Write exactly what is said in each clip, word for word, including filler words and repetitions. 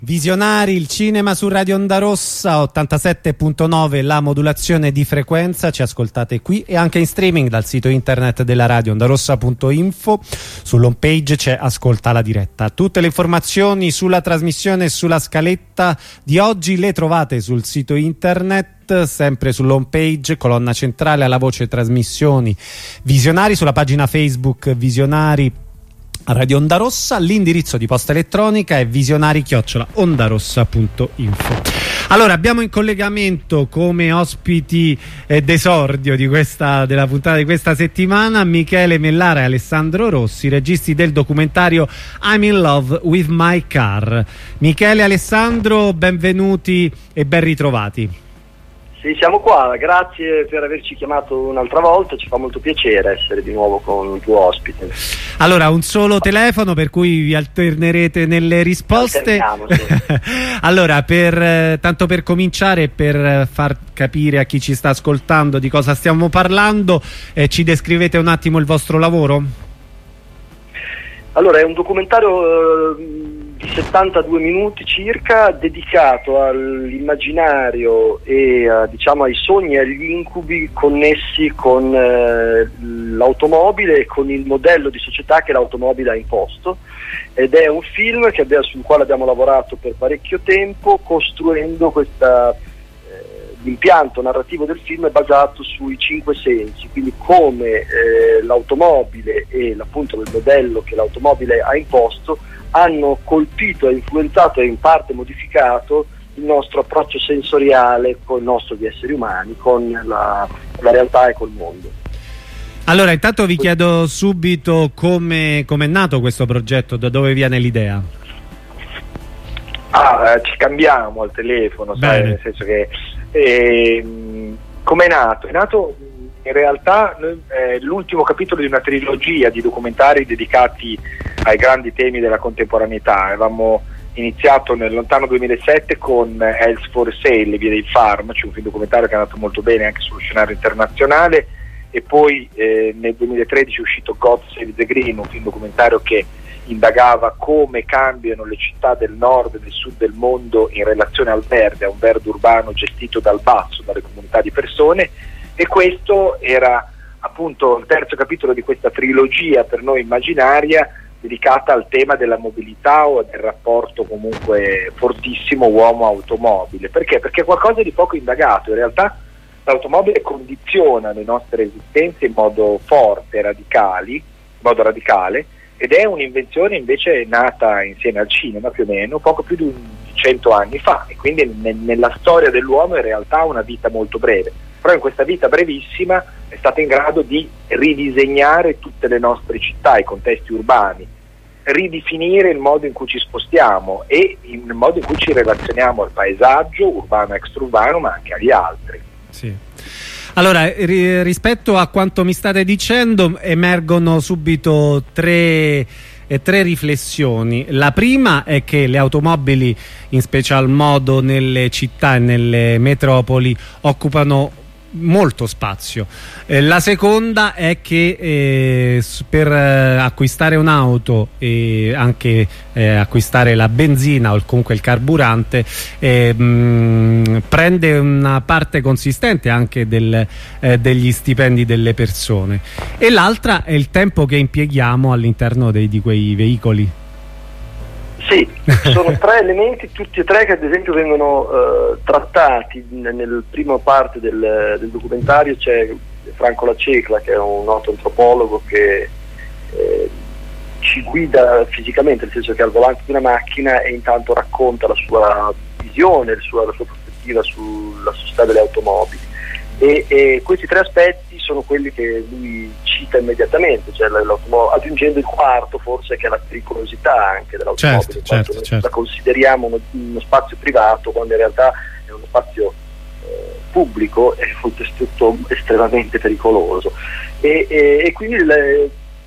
Visionari, il cinema su Radio Onda Rossa, ottantasette virgola nove la modulazione di frequenza, ci ascoltate qui e anche in streaming dal sito internet della radio ondarossa punto info, sull'home page c'è Ascolta la diretta. Tutte le informazioni sulla trasmissione e sulla scaletta di oggi le trovate sul sito internet, sempre sull'home page, colonna centrale alla voce trasmissioni Visionari, sulla pagina Facebook Visionari Radio Onda Rossa. L'indirizzo di posta elettronica è visionari chiocciola ondarossa punto info. Allora, abbiamo in collegamento come ospiti eh, d'esordio di questa, della puntata di questa settimana Michele Mellara e Alessandro Rossi, registi del documentario I'm in Love with My Car. Michele e Alessandro, benvenuti e ben ritrovati. Sì, siamo qua, grazie per averci chiamato un'altra volta, ci fa molto piacere essere di nuovo con il tuo ospite. Allora, un solo telefono per cui vi alternerete nelle risposte. Sì. Allora, per, eh, tanto per cominciare, per far capire a chi ci sta ascoltando di cosa stiamo parlando, eh, ci descrivete un attimo il vostro lavoro? Allora, è un documentario eh, di settantadue minuti circa, dedicato all'immaginario e a, diciamo, ai sogni e agli incubi connessi con eh, l'automobile e con il modello di società che l'automobile ha imposto, ed è un film che abbiamo, sul quale abbiamo lavorato per parecchio tempo, costruendo questa l'impianto narrativo del film è basato sui cinque sensi, quindi come eh, l'automobile e appunto il modello che l'automobile ha imposto hanno colpito e influenzato e in parte modificato il nostro approccio sensoriale con il nostro di esseri umani, con la, la realtà e col mondo. Allora, intanto vi chiedo subito come è nato questo progetto, da dove viene l'idea? Ah, eh, ci cambiamo al telefono, sai, nel senso che eh, come è nato? È nato in realtà eh, l'ultimo capitolo di una trilogia di documentari dedicati ai grandi temi della contemporaneità. Avevamo iniziato nel lontano duemilasette con Health for Sale, le vie dei farmaci, un film documentario che è andato molto bene anche sullo scenario internazionale, e poi eh, nel duemilatredici è uscito God Save the Green, un film documentario che indagava come cambiano le città del nord e del sud del mondo in relazione al verde, a un verde urbano gestito dal basso, dalle comunità di persone, e questo era appunto il terzo capitolo di questa trilogia per noi immaginaria, dedicata al tema della mobilità o del rapporto comunque fortissimo uomo-automobile. Perché? Perché è qualcosa di poco indagato. In realtà l'automobile condiziona le nostre esistenze in modo forte, radicali, in modo radicale, ed è un'invenzione invece nata insieme al cinema più o meno poco più di cento anni fa, e quindi ne, nella storia dell'uomo in realtà ha una vita molto breve, però in questa vita brevissima è stata in grado di ridisegnare tutte le nostre città, i contesti urbani, ridefinire il modo in cui ci spostiamo e il modo in cui ci relazioniamo al paesaggio urbano e extraurbano, ma anche agli altri. Sì. Allora, ri rispetto a quanto mi state dicendo emergono subito tre, eh, tre riflessioni. La prima è che le automobili, in special modo nelle città e nelle metropoli, occupano molto spazio. Eh, la seconda è che eh, per eh, acquistare un'auto e anche eh, acquistare la benzina o comunque il carburante eh, mh, prende una parte consistente anche del, eh, degli stipendi delle persone, e l'altra è il tempo che impieghiamo all'interno dei, di quei veicoli. Sì, sono tre elementi, tutti e tre, che ad esempio vengono eh, trattati nel prima parte del, del documentario. C'è Franco Lacecla, che è un noto antropologo, che eh, ci guida fisicamente, nel senso che è al volante di una macchina e intanto racconta la sua visione, la sua, la sua prospettiva sulla società delle automobili. E, e questi tre aspetti sono quelli che lui cita immediatamente, cioè aggiungendo il quarto forse, che è la pericolosità anche dell'automobile, certo, certo, noi certo. la consideriamo uno, uno spazio privato quando in realtà è uno spazio eh, pubblico e oltretutto estremamente pericoloso, e, e, e quindi le,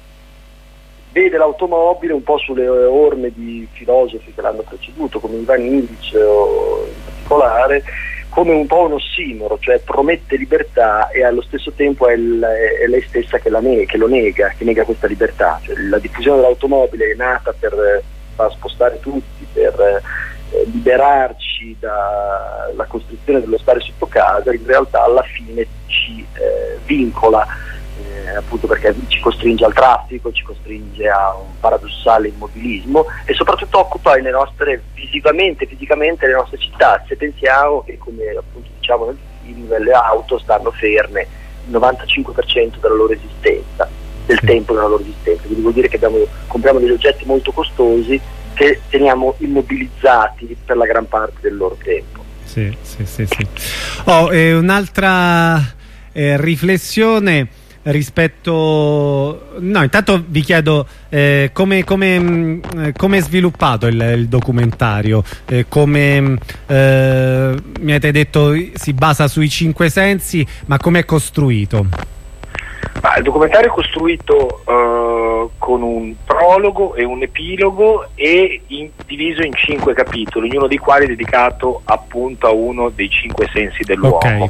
vede l'automobile un po' sulle orme di filosofi che l'hanno preceduto, come Ivan Illich o in particolare, come un po' un ossimoro, cioè promette libertà e allo stesso tempo è, il, è lei stessa che, la ne- che lo nega, che nega questa libertà. Cioè, la diffusione dell'automobile è nata per far spostare tutti, per eh, liberarci dalla costruzione dello stare sotto casa, in realtà alla fine ci eh, vincola, eh, appunto perché ci costringe al traffico, ci costringe a un paradossale immobilismo e soprattutto occupa le nostre, visivamente, fisicamente le nostre città. Se pensiamo che, come appunto diciamo nel film, le auto stanno ferme il novantacinque per cento della loro esistenza, del sì. tempo della loro esistenza, quindi vuol dire che abbiamo, compriamo degli oggetti molto costosi che teniamo immobilizzati per la gran parte del loro tempo. Sì, sì, sì, sì. Oh, eh, un'altra eh, riflessione rispetto, no, intanto vi chiedo eh, come, come, eh, come è sviluppato il, il documentario, eh, come eh, mi avete detto si basa sui cinque sensi, ma come è costruito? Ma il documentario è costruito uh, con un prologo e un epilogo e in, diviso in cinque capitoli, ognuno dei quali è dedicato appunto a uno dei cinque sensi dell'uomo. Okay.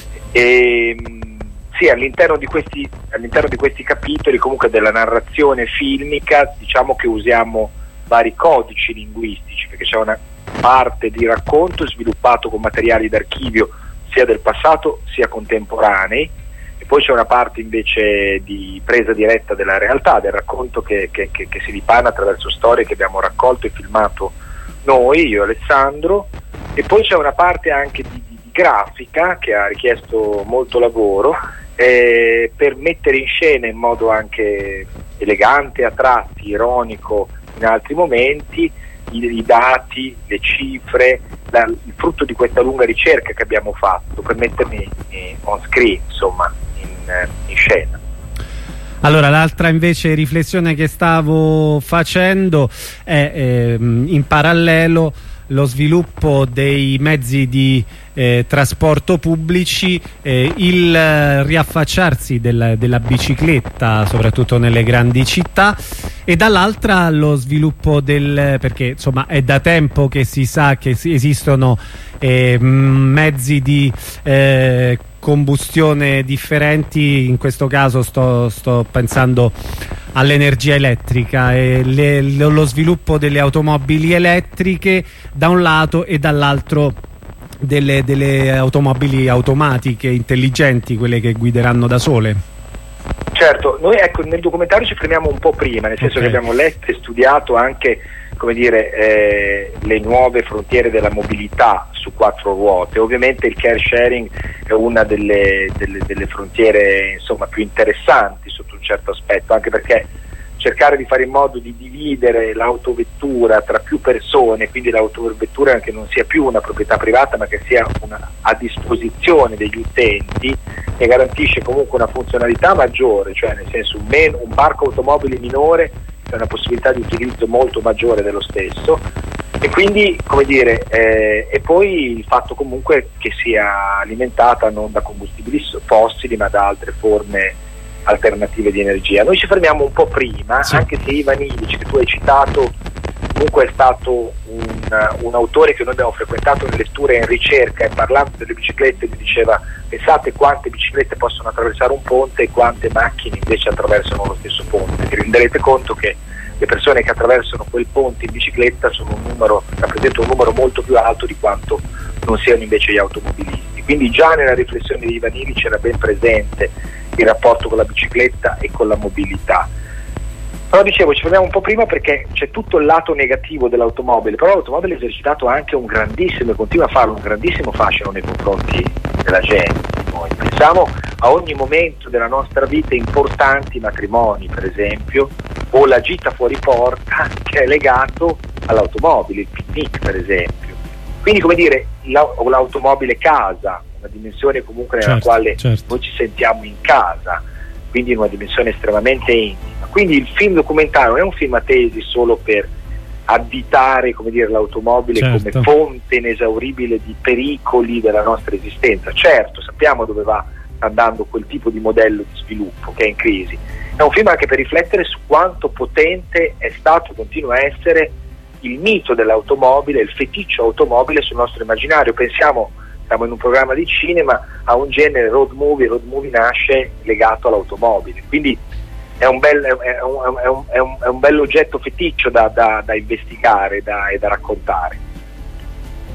E, sì, all'interno di questi all'interno di questi capitoli, comunque della narrazione filmica, diciamo che usiamo vari codici linguistici, perché c'è una parte di racconto sviluppato con materiali d'archivio sia del passato sia contemporanei, e poi c'è una parte invece di presa diretta della realtà, del racconto che, che, che, che si dipana attraverso storie che abbiamo raccolto e filmato noi, io e Alessandro, e poi c'è una parte anche di, di, di grafica che ha richiesto molto lavoro eh, per mettere in scena in modo anche elegante, a tratti, ironico in altri momenti, i, i dati, le cifre, la, il frutto di questa lunga ricerca che abbiamo fatto per metterli eh, on screen, insomma, in, in scena. Allora, l'altra invece riflessione che stavo facendo è ehm, in parallelo lo sviluppo dei mezzi di eh, trasporto pubblici, eh, il eh, riaffacciarsi del, della bicicletta soprattutto nelle grandi città, e dall'altra lo sviluppo del, perché insomma è da tempo che si sa che si, esistono eh, mezzi di eh, combustione differenti, in questo caso sto, sto pensando all'energia elettrica e le, lo sviluppo delle automobili elettriche da un lato e dall'altro delle, delle automobili automatiche intelligenti, quelle che guideranno da sole. Certo, noi ecco nel documentario ci fermiamo un po' prima, nel senso okay. che abbiamo letto e studiato anche, come dire, eh, le nuove frontiere della mobilità su quattro ruote. Ovviamente il car sharing è una delle, delle, delle frontiere insomma più interessanti sotto un certo aspetto, anche perché cercare di fare in modo di dividere l'autovettura tra più persone, quindi l'autovettura che non sia più una proprietà privata ma che sia una, a disposizione degli utenti, e garantisce comunque una funzionalità maggiore, cioè nel senso un, meno, un parco automobili minore è una possibilità di utilizzo molto maggiore dello stesso, e quindi come dire eh, e poi il fatto comunque che sia alimentata non da combustibili fossili ma da altre forme alternative di energia. Noi ci fermiamo un po' prima, sì. anche se Ivan Illich, che tu hai citato, comunque è stato un, un autore che noi abbiamo frequentato in lettura e in ricerca, e parlando delle biciclette mi diceva: pensate quante biciclette possono attraversare un ponte e quante macchine invece attraversano lo stesso ponte. Vi renderete conto che le persone che attraversano quel ponte in bicicletta sono un numero, rappresentano un numero molto più alto di quanto non siano invece gli automobilisti. Quindi già nella riflessione di Ivan Illich c'era ben presente il rapporto con la bicicletta e con la mobilità. Però dicevo, ci fermiamo un po' prima perché c'è tutto il lato negativo dell'automobile, però l'automobile ha esercitato anche un grandissimo, e continua a farlo, un grandissimo fascino nei confronti della gente. Noi pensiamo a ogni momento della nostra vita importanti, matrimoni per esempio, o la gita fuori porta, che è legato all'automobile, il picnic per esempio. Quindi, come dire, l'automobile casa, una dimensione comunque nella certo, quale certo. noi ci sentiamo in casa, quindi in una dimensione estremamente intima. Quindi il film documentario non è un film a tesi solo per additare, come dire, l'automobile certo. come fonte inesauribile di pericoli della nostra esistenza. Certo, sappiamo dove va andando quel tipo di modello di sviluppo che è in crisi. È un film anche per riflettere su quanto potente è stato e continua a essere il mito dell'automobile, il feticcio automobile sul nostro immaginario. Pensiamo, siamo in un programma di cinema, a un genere road movie, road movie nasce legato all'automobile, quindi è un bel, è un, è un, è un, è un bel oggetto feticcio da, da, da investigare da, e da raccontare.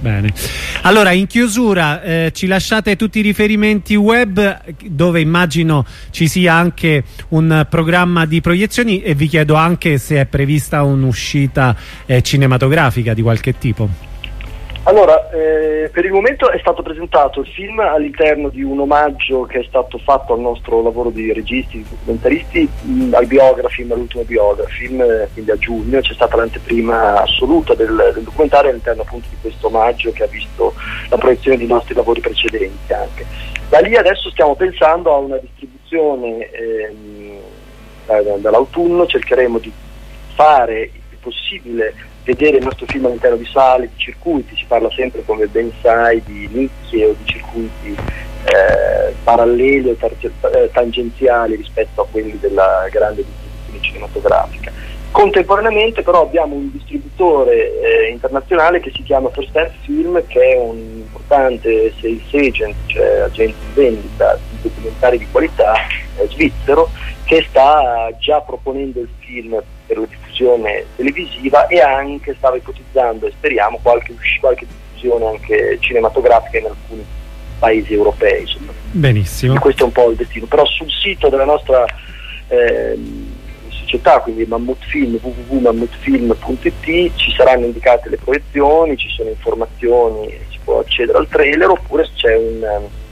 Bene. Allora, in chiusura eh, ci lasciate tutti i riferimenti web, dove immagino ci sia anche un programma di proiezioni, e vi chiedo anche se è prevista un'uscita eh, cinematografica di qualche tipo. Allora, eh, per il momento è stato presentato il film all'interno di un omaggio che è stato fatto al nostro lavoro di registi, di documentaristi, mh, al biografilm, all'ultimo biografilm, eh, quindi a giugno c'è stata l'anteprima assoluta del, del documentario all'interno appunto di questo omaggio che ha visto la proiezione di nostri lavori precedenti anche. Da lì adesso stiamo pensando a una distribuzione ehm, da, dall'autunno, cercheremo di fare il possibile vedere il nostro film all'interno di sale, di circuiti, si parla sempre, come ben sai, di nicchie o di circuiti eh, paralleli o tar- tangenziali rispetto a quelli della grande distribuzione cinematografica. Contemporaneamente però abbiamo un distributore eh, internazionale che si chiama First Hand Film, che è un importante sales agent, cioè agente di vendita di documentari di qualità eh, svizzero, che sta già proponendo il film per la diffusione televisiva e anche stava ipotizzando, e speriamo, qualche, qualche diffusione anche cinematografica in alcuni paesi europei. Benissimo. E questo è un po' il destino. Però sul sito della nostra eh, società, quindi Mammut Film, w w w punto mammut film punto i t, ci saranno indicate le proiezioni, ci sono informazioni, si può accedere al trailer, oppure c'è un...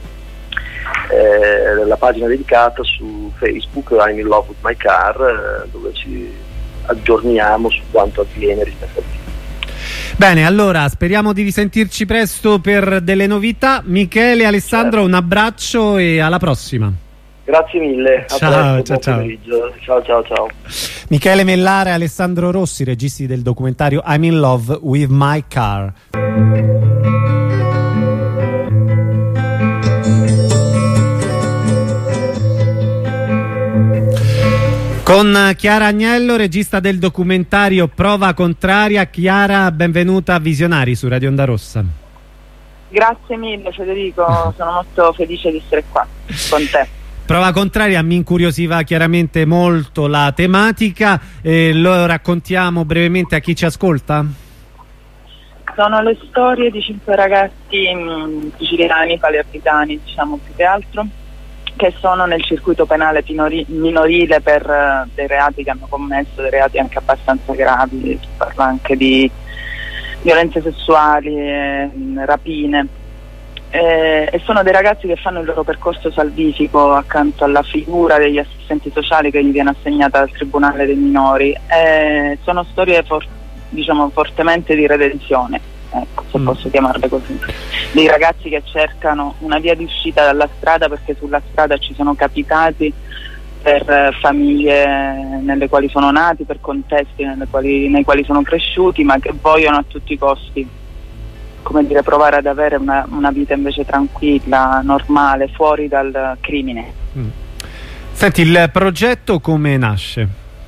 Eh, la pagina dedicata su Facebook, I'm in love with my car, eh, dove ci aggiorniamo su quanto avviene rispetto al film. Bene, allora speriamo di risentirci presto per delle novità. Michele, Alessandro, certo, un abbraccio e alla prossima. Grazie mille, a ciao, presto, ciao, buon ciao. ciao ciao ciao Michele Mellare e Alessandro Rossi, registi del documentario I'm in love with my car. Con Chiara Agnello, regista del documentario Prova Contraria. Chiara, benvenuta a Visionari su Radio Onda Rossa. Grazie mille Federico, sono molto felice di essere qua con te. Prova Contraria mi incuriosiva chiaramente molto la tematica, eh, lo raccontiamo brevemente a chi ci ascolta? Sono le storie di cinque ragazzi mh, siciliani, palermitani, diciamo più che altro, che sono nel circuito penale minorile per uh, dei reati che hanno commesso, dei reati anche abbastanza gravi, si parla anche di violenze sessuali, eh, rapine, eh, e sono dei ragazzi che fanno il loro percorso salvifico accanto alla figura degli assistenti sociali che gli viene assegnata dal Tribunale dei minori. Eh, sono storie for- diciamo fortemente di redenzione, ecco, se mm. posso chiamarle così, dei ragazzi che cercano una via di uscita dalla strada, perché sulla strada ci sono capitati per eh, famiglie nelle quali sono nati, per contesti nelle quali, nei quali sono cresciuti, ma che vogliono a tutti i costi, come dire, provare ad avere una, una vita invece tranquilla, normale, fuori dal crimine. Mm. Senti, il progetto come nasce?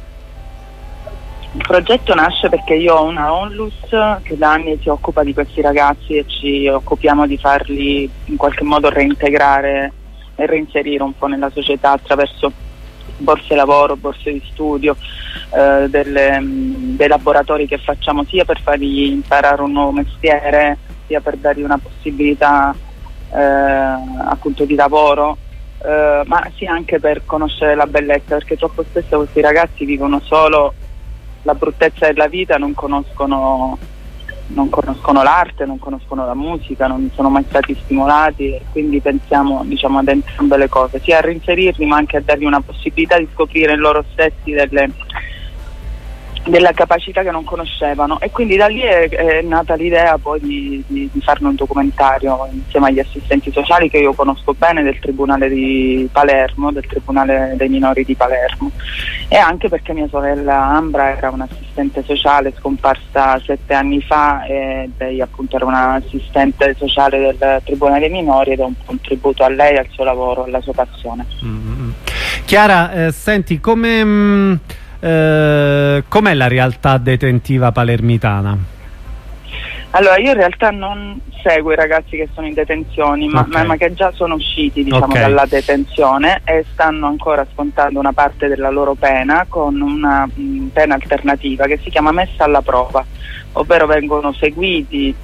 Il progetto nasce perché io ho una onlus che da anni si occupa di questi ragazzi e ci occupiamo di farli in qualche modo reintegrare e reinserire un po' nella società attraverso borse lavoro, borse di studio, eh, delle, dei laboratori che facciamo sia per fargli imparare un nuovo mestiere, sia per dargli una possibilità eh, appunto di lavoro, eh, ma sia anche per conoscere la bellezza, perché troppo spesso questi ragazzi vivono solo la bruttezza della vita, non conoscono non conoscono l'arte, non conoscono la musica, non sono mai stati stimolati, e quindi pensiamo, diciamo, ad entrambe le cose, sia a reinserirli ma anche a dargli una possibilità di scoprire in loro stessi delle, della capacità che non conoscevano, e quindi da lì è, è nata l'idea poi di, di, di farne un documentario insieme agli assistenti sociali che io conosco bene del Tribunale di Palermo, del Tribunale dei minori di Palermo, e anche perché mia sorella Ambra era un'assistente sociale scomparsa sette anni fa, e lei appunto era un'assistente sociale del Tribunale dei minori, ed è un contributo a lei, al suo lavoro, alla sua passione. Mm-hmm. Chiara, eh, senti, come... Mh... Uh, com'è la realtà detentiva palermitana? Allora, io in realtà non seguo i ragazzi che sono in detenzione, ma, okay. ma, ma che già sono usciti, diciamo, okay. dalla detenzione, e stanno ancora scontando una parte della loro pena con una mh, pena alternativa che si chiama messa alla prova, ovvero vengono seguiti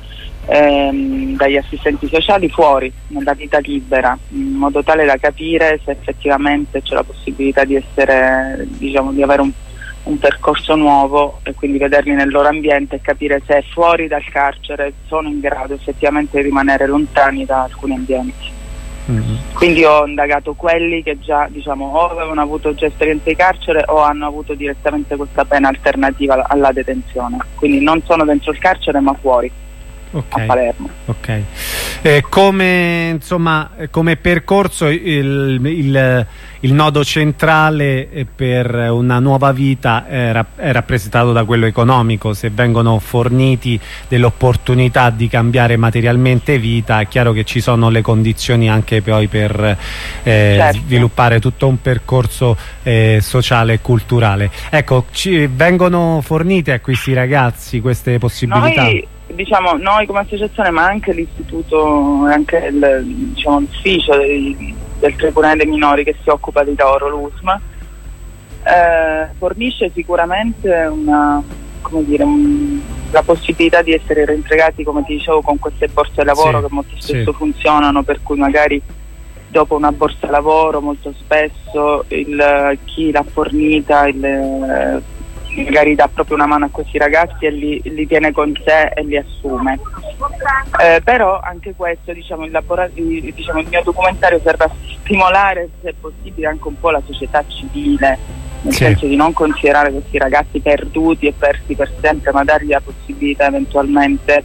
ehm, dagli assistenti sociali fuori, nella vita libera, in modo tale da capire se effettivamente c'è la possibilità di essere, diciamo, di avere un, un percorso nuovo e quindi vederli nel loro ambiente e capire se fuori dal carcere sono in grado effettivamente di rimanere lontani da alcuni ambienti. Mm-hmm. Quindi ho indagato quelli che già, diciamo, o avevano avuto già esperienza di carcere o hanno avuto direttamente questa pena alternativa alla detenzione, quindi non sono dentro il carcere ma fuori. Okay. A Palermo. Ok. Eh, come, insomma, come percorso il, il, il nodo centrale per una nuova vita è, è rappresentato da quello economico. Se vengono forniti delle opportunità di cambiare materialmente vita, è chiaro che ci sono le condizioni anche poi per eh, certo. sviluppare tutto un percorso eh, sociale e culturale. Ecco, ci vengono fornite a questi ragazzi queste possibilità? Noi... Diciamo, noi come associazione, ma anche l'istituto, anche il, diciamo, l'ufficio del, del Tribunale dei Minori che si occupa di loro, l'U S M, eh, fornisce sicuramente una, come dire, un, la possibilità di essere reintegrati, come ti dicevo, con queste borse lavoro, sì, che molto spesso sì. funzionano, per cui magari dopo una borsa lavoro molto spesso il, chi l'ha fornita il, magari dà proprio una mano a questi ragazzi e li, li tiene con sé e li assume. Eh, però anche questo, diciamo, il, diciamo, il mio documentario serve a stimolare, se possibile, anche un po' la società civile, nel sì. senso di non considerare questi ragazzi perduti e persi per sempre, ma dargli la possibilità eventualmente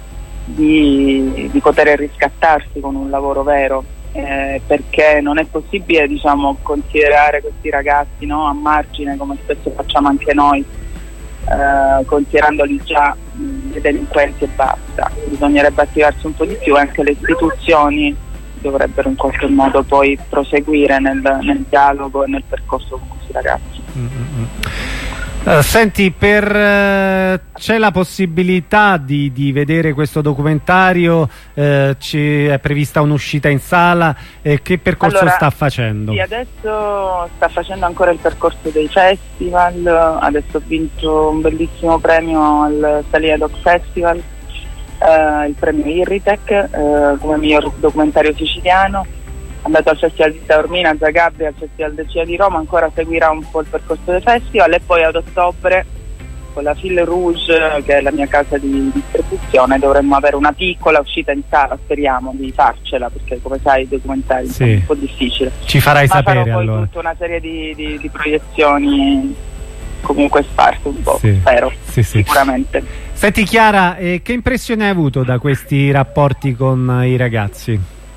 di, di poter riscattarsi con un lavoro vero. Eh, perché non è possibile, diciamo, considerare questi ragazzi, no, a margine, come spesso facciamo anche noi, eh, considerandoli già mh, delinquenti e basta. Bisognerebbe attivarsi un po' di più e anche le istituzioni dovrebbero in qualche modo poi proseguire nel, nel dialogo e nel percorso con questi ragazzi. Mm-hmm. Uh, senti, per uh, c'è la possibilità di, di vedere questo documentario? Uh, è prevista un'uscita in sala? Eh, che percorso allora, sta facendo? Sì, adesso sta facendo ancora il percorso dei festival. Adesso ho vinto un bellissimo premio al Salia Doc Festival, uh, il premio Irritec, uh, come miglior documentario siciliano. È andato al Festival di Taormina, a Zagabria, al Festival del Cinema di Roma, ancora seguirà un po' il percorso del festival e poi ad ottobre con la Fil Rouge, che è la mia casa di distribuzione, dovremmo avere una piccola uscita in sala, speriamo di farcela, perché come sai i documentari sì. sono un po' difficile. Ci farai Ma sapere farò poi allora. tutta una serie di, di, di proiezioni comunque sparse un po', sì. spero, sì, sì. sicuramente. Senti Chiara, eh, che impressione hai avuto da questi rapporti con i ragazzi?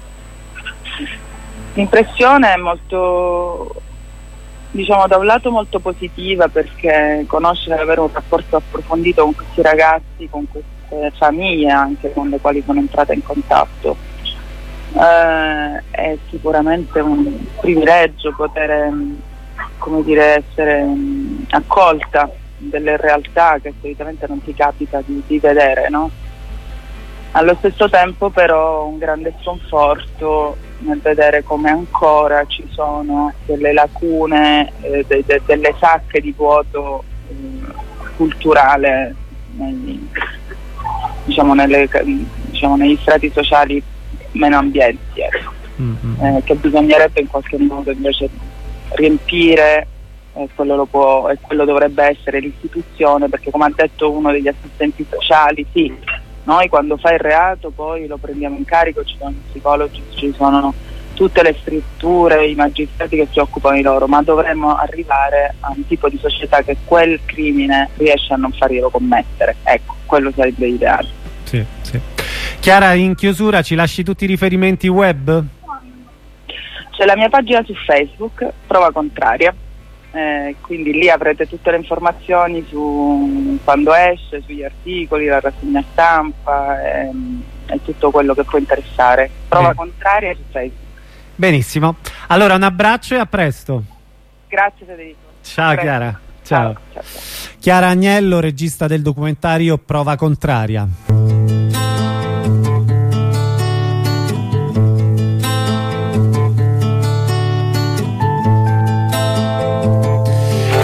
L'impressione è molto, diciamo, da un lato molto positiva, perché conoscere e avere un rapporto approfondito con questi ragazzi, con queste famiglie anche con le quali sono entrata in contatto, eh, è sicuramente un privilegio poter, come dire, essere accolta in delle realtà che solitamente non ti capita di, di vedere, no? Allo stesso tempo però un grande sconforto nel vedere come ancora ci sono delle lacune, eh, de, de, delle sacche di vuoto eh, culturale nei, diciamo, nelle, diciamo, negli strati sociali meno ambienti, ecco. mm-hmm. eh, che bisognerebbe in qualche modo invece riempire, eh, quello lo può, e quello dovrebbe essere l'istituzione, perché come ha detto uno degli assistenti sociali, sì, noi quando fai il reato poi lo prendiamo in carico, ci sono i psicologi, ci sono tutte le strutture, i magistrati che si occupano di loro, ma dovremmo arrivare a un tipo di società che quel crimine riesce a non farglielo commettere. Ecco, quello sarebbe ideale. Sì, sì. Chiara, in chiusura ci lasci tutti i riferimenti web? C'è la mia pagina su Facebook, Prova Contraria. Eh, quindi lì avrete tutte le informazioni su quando esce, sugli articoli, la rassegna stampa e, e tutto quello che può interessare. Prova Bene. Contraria su Facebook. Benissimo, allora un abbraccio e a presto. Grazie Federico. Ciao Chiara. Ciao. Ciao, ciao, ciao. Chiara Agnello, regista del documentario Prova Contraria.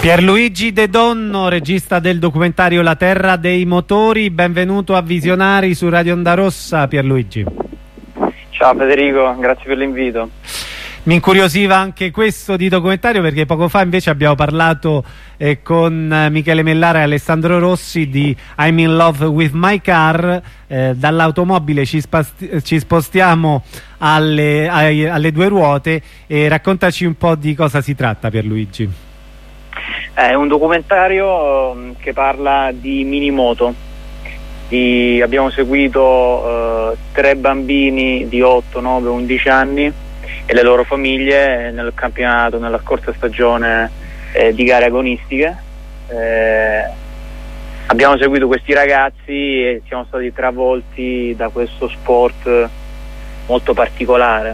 Pierluigi De Donno, regista del documentario La Terra dei Motori, benvenuto a Visionari su Radio Onda Rossa. Pierluigi. Ciao Federico, grazie per l'invito. Mi incuriosiva anche questo di documentario, perché poco fa invece abbiamo parlato eh, con eh, Michele Mellara e Alessandro Rossi di I'm in Love with My Car. Eh, dall'automobile ci, ci spostiamo alle, ai, alle due ruote, e raccontaci un po' di cosa si tratta, Pierluigi. È un documentario che parla di minimoto. Di, abbiamo seguito eh, tre bambini di otto, nove, undici anni e le loro famiglie nel campionato, nella scorsa stagione eh, di gare agonistiche. Eh, abbiamo seguito questi ragazzi e siamo stati travolti da questo sport molto particolare,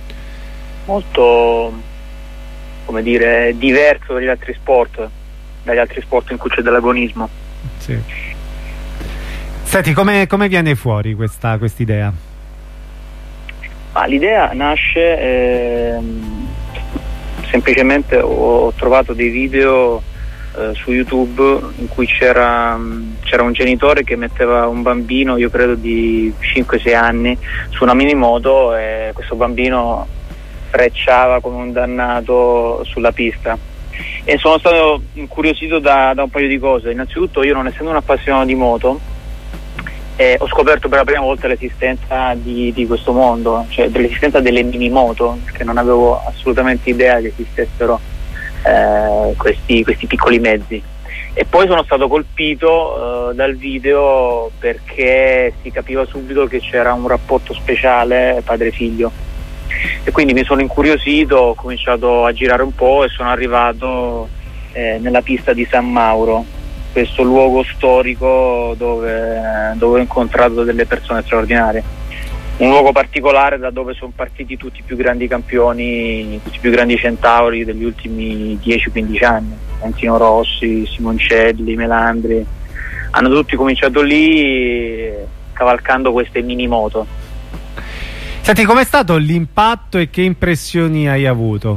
molto, come dire, diverso dagli altri sport, dagli altri sport in cui c'è dell'agonismo. Sì. Senti, come, come viene fuori questa quest'idea? Ah, l'idea nasce eh, semplicemente ho, ho trovato dei video eh, su YouTube in cui c'era c'era un genitore che metteva un bambino, io credo di cinque sei anni, su una minimoto, e questo bambino frecciava come un dannato sulla pista, e sono stato incuriosito da, da un paio di cose. Innanzitutto, io, non essendo un appassionato di moto, eh, ho scoperto per la prima volta l'esistenza di, di questo mondo, cioè dell'esistenza delle minimoto, perché non avevo assolutamente idea che esistessero eh, questi, questi piccoli mezzi. E poi sono stato colpito eh, dal video, perché si capiva subito che c'era un rapporto speciale padre-figlio, e quindi mi sono incuriosito, ho cominciato a girare un po' e sono arrivato eh, nella pista di San Mauro, questo luogo storico dove, dove ho incontrato delle persone straordinarie, un luogo particolare da dove sono partiti tutti i più grandi campioni, tutti i più grandi centauri degli ultimi dieci quindici anni, Valentino Rossi, Simoncelli, Melandri, hanno tutti cominciato lì cavalcando queste minimoto. Senti, com'è stato l'impatto e che impressioni hai avuto?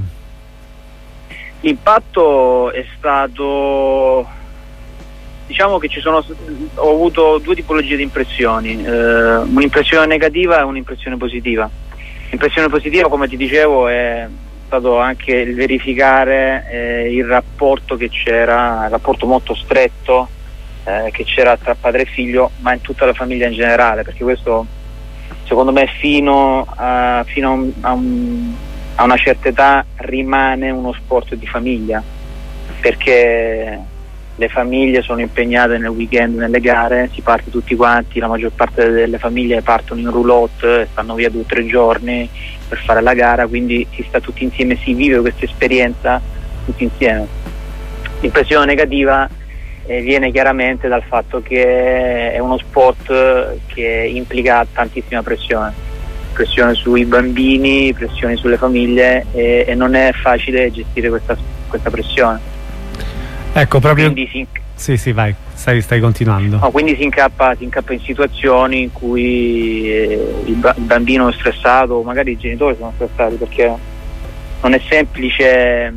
L'impatto è stato, diciamo che ci sono, ho avuto due tipologie di impressioni, eh, un'impressione negativa e un'impressione positiva. L'impressione positiva, come ti dicevo, è stato anche il verificare eh, il rapporto che c'era, il rapporto molto stretto eh, che c'era tra padre e figlio, ma in tutta la famiglia in generale, perché questo, secondo me, fino a, fino a, un, a, un, a una certa età rimane uno sport di famiglia, perché le famiglie sono impegnate nel weekend nelle gare, si parte tutti quanti, la maggior parte delle famiglie partono in roulotte, stanno via due o tre giorni per fare la gara, quindi si sta tutti insieme, si vive questa esperienza tutti insieme. L'impressione negativa eh, viene chiaramente dal fatto che è uno sport che implica tantissima pressione, pressione sui bambini, pressione sulle famiglie, e, e non è facile gestire questa, questa pressione. Ecco, proprio. Quindi si, sì, sì, vai, stai, stai continuando. No, quindi si incappa, si incappa in situazioni in cui eh, il, ba- il bambino è stressato, magari i genitori sono stressati, perché non è semplice,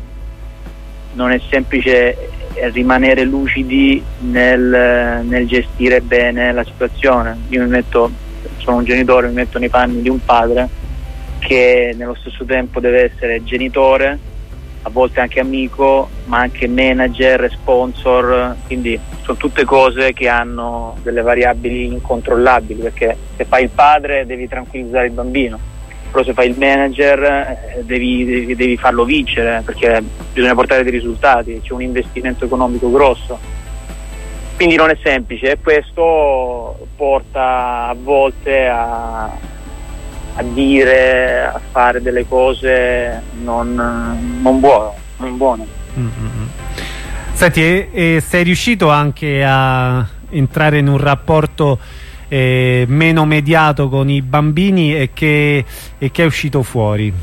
non è semplice rimanere lucidi nel, nel gestire bene la situazione. Io mi metto, sono un genitore, mi metto nei panni di un padre che nello stesso tempo deve essere genitore, a volte anche amico, ma anche manager, sponsor, quindi sono tutte cose che hanno delle variabili incontrollabili, perché se fai il padre devi tranquillizzare il bambino, però se fai il manager eh, devi, devi, devi farlo vincere, perché bisogna portare dei risultati, c'è un investimento economico grosso, quindi non è semplice, e questo porta a volte a a dire, a fare delle cose non, non buone, non buone. Mm-hmm. Senti, e, e sei riuscito anche a entrare in un rapporto eh, meno mediato con i bambini, e che, e che è uscito fuori?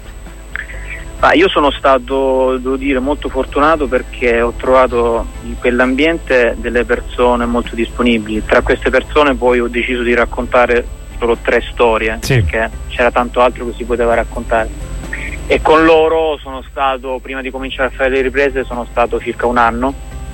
Ah, io sono stato, devo dire, molto fortunato, perché ho trovato in quell'ambiente delle persone molto disponibili. Tra queste persone poi ho deciso di raccontare solo tre storie, sì, perché c'era tanto altro che si poteva raccontare. e con loro sono stato, prima di cominciare a fare le riprese, sono stato circa un anno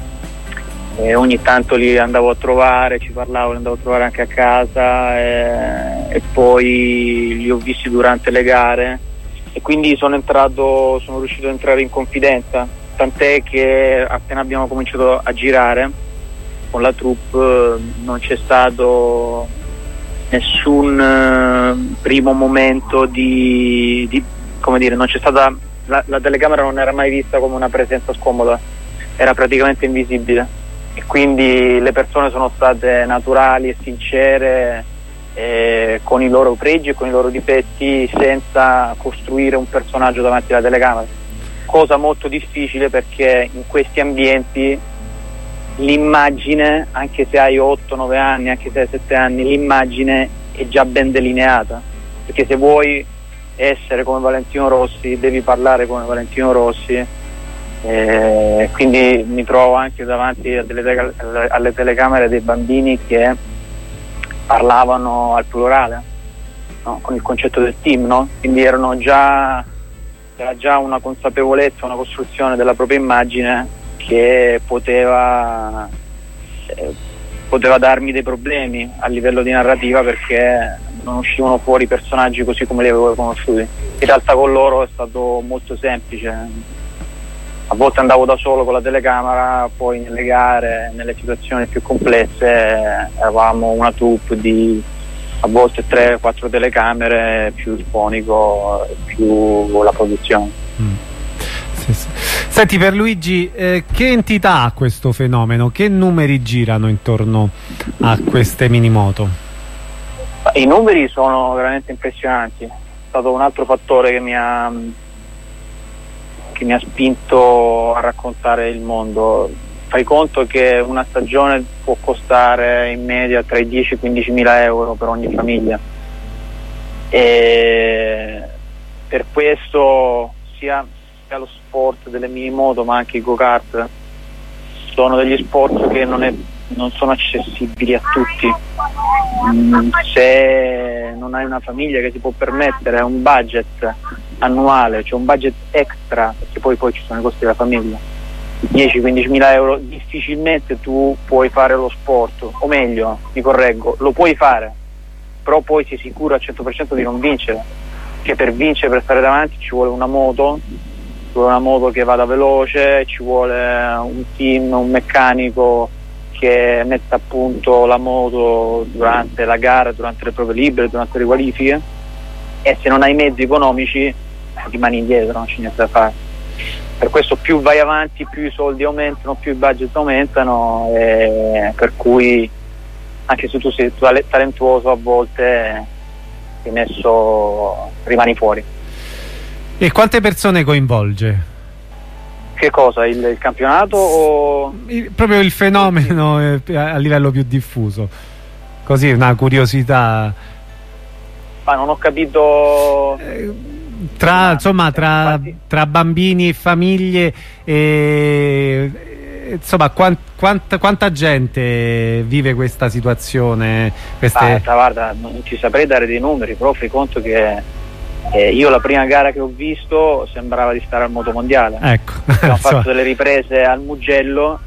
e ogni tanto li andavo a trovare, ci parlavo, li andavo a trovare anche a casa e, e poi li ho visti durante le gare e quindi sono entrato, sono riuscito ad entrare in confidenza, tant'è che appena abbiamo cominciato a girare con la troupe non c'è stato nessun eh, primo momento di, di come dire, non c'è stata la, la telecamera non era mai vista come una presenza scomoda, era praticamente invisibile e quindi le persone sono state naturali e sincere eh, con i loro pregi e con i loro difetti, senza costruire un personaggio davanti alla telecamera, cosa molto difficile perché in questi ambienti l'immagine, anche se hai otto nove anni, anche se hai sette anni, l'immagine è già ben delineata, perché se vuoi essere come Valentino Rossi devi parlare come Valentino Rossi, eh, quindi mi trovo anche davanti a delle, alle telecamere dei bambini che parlavano al plurale, no? Con il concetto del team, no? Quindi erano già, era già una consapevolezza, una costruzione della propria immagine che poteva eh, poteva darmi dei problemi a livello di narrativa, perché non uscivano fuori personaggi così come li avevo conosciuti. In realtà con loro è stato molto semplice, a volte andavo da solo con la telecamera, poi nelle gare, nelle situazioni più complesse eravamo una troupe di a volte tre quattro telecamere più il fonico, più la produzione. Mm. Sì, sì. Senti, per Luigi, eh, che entità ha questo fenomeno? Che numeri girano intorno a queste minimoto? I numeri sono veramente impressionanti, è stato un altro fattore che mi ha che mi ha spinto a raccontare il mondo. Fai conto che una stagione può costare in media tra i dieci e i quindici mila euro per ogni famiglia e per questo sia lo sport delle minimoto ma anche i go-kart sono degli sport che non, è, non sono accessibili a tutti. Mm, se non hai una famiglia che si può permettere un budget annuale, cioè un budget extra, perché poi, poi ci sono i costi della famiglia, dieci quindici mila euro, difficilmente tu puoi fare lo sport, o meglio, mi correggo, lo puoi fare, però poi sei sicuro al cento per cento di non vincere, che per vincere, per stare davanti ci vuole una moto, ci vuole una moto che vada veloce, ci vuole un team, un meccanico che metta a punto la moto durante la gara, durante le prove libere, durante le qualifiche, e se non hai mezzi economici rimani indietro, non c'è niente da fare. Per questo più vai avanti, più i soldi aumentano, più i budget aumentano, e per cui anche se tu sei talentuoso a volte sei messo, rimani fuori. E quante persone coinvolge? Che cosa? Il, il campionato o il, proprio il fenomeno eh, a livello più diffuso? Così una curiosità. Ma non ho capito. Eh, tra, insomma, tra, tra bambini e famiglie, e, insomma, quant, quant, quanta gente vive questa situazione? Queste... Ah, guarda, non ti saprei dare dei numeri, però fai conto che eh, io la prima gara che ho visto sembrava di stare al motomondiale. Ecco. Abbiamo fatto delle riprese al Mugello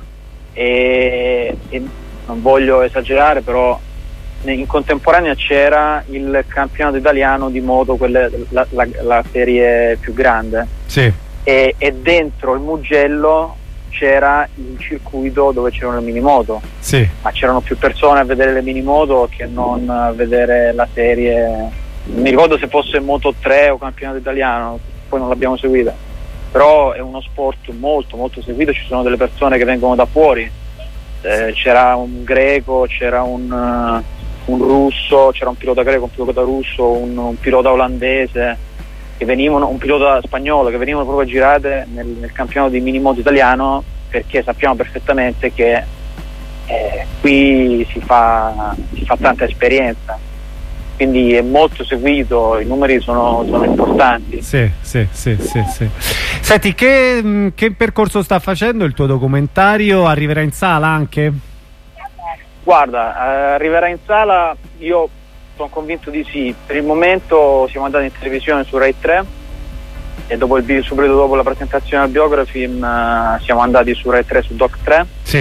e, e non voglio esagerare, però in contemporanea c'era il campionato italiano di moto, quelle, la, la, la serie più grande, sì. e, e dentro il Mugello c'era il circuito dove c'erano le minimoto, sì. Ma c'erano più persone a vedere le minimoto che non a vedere la serie. Non mi ricordo se fosse Moto tre o campionato italiano, poi non l'abbiamo seguita, però è uno sport molto molto seguito, ci sono delle persone che vengono da fuori, eh, c'era un greco, c'era un uh, un russo, c'era un pilota greco, un pilota russo, un, un pilota olandese, che venivano, un pilota spagnolo, che venivano proprio a girare nel, nel campionato di minimoto italiano, perché sappiamo perfettamente che eh, qui si fa, si fa tanta esperienza, quindi è molto seguito, i numeri sono, sono importanti. Sì, sì, sì, sì, sì. Senti, che, che percorso sta facendo il tuo documentario? Arriverà in sala anche? Guarda, eh, arriverà in sala, io sono convinto di sì. Per il momento siamo andati in televisione su Rai tre e dopo il video, subito dopo la presentazione del biografilm uh, siamo andati su Rai tre, su Doc tre. Sì.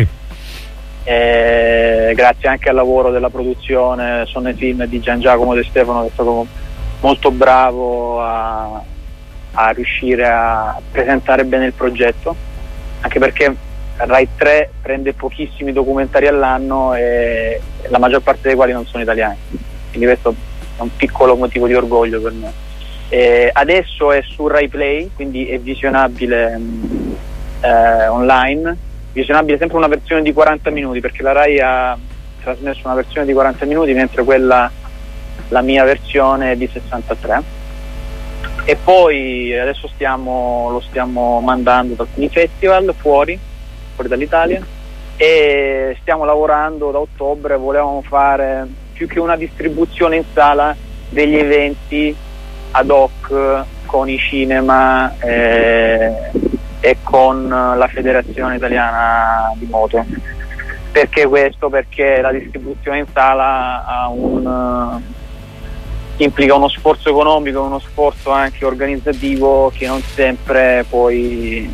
E grazie anche al lavoro della produzione Sonne Film di Gian Giacomo De Stefano, che è stato molto bravo a, a riuscire a presentare bene il progetto, anche perché Rai tre prende pochissimi documentari all'anno e la maggior parte dei quali non sono italiani, quindi questo è un piccolo motivo di orgoglio per me. E adesso è su Rai Play, quindi è visionabile eh, online, visionabile sempre una versione di quaranta minuti, perché la Rai ha trasmesso una versione di quaranta minuti, mentre quella, la mia versione, è di sessantatré. E poi adesso stiamo, lo stiamo mandando da alcuni festival fuori, fuori dall'Italia, e stiamo lavorando da ottobre. Volevamo fare, più che una distribuzione in sala, degli eventi ad hoc con i cinema eh, e con la Federazione Italiana di Moto. Perché questo? Perché la distribuzione in sala ha un, implica uno sforzo economico, uno sforzo anche organizzativo che non sempre poi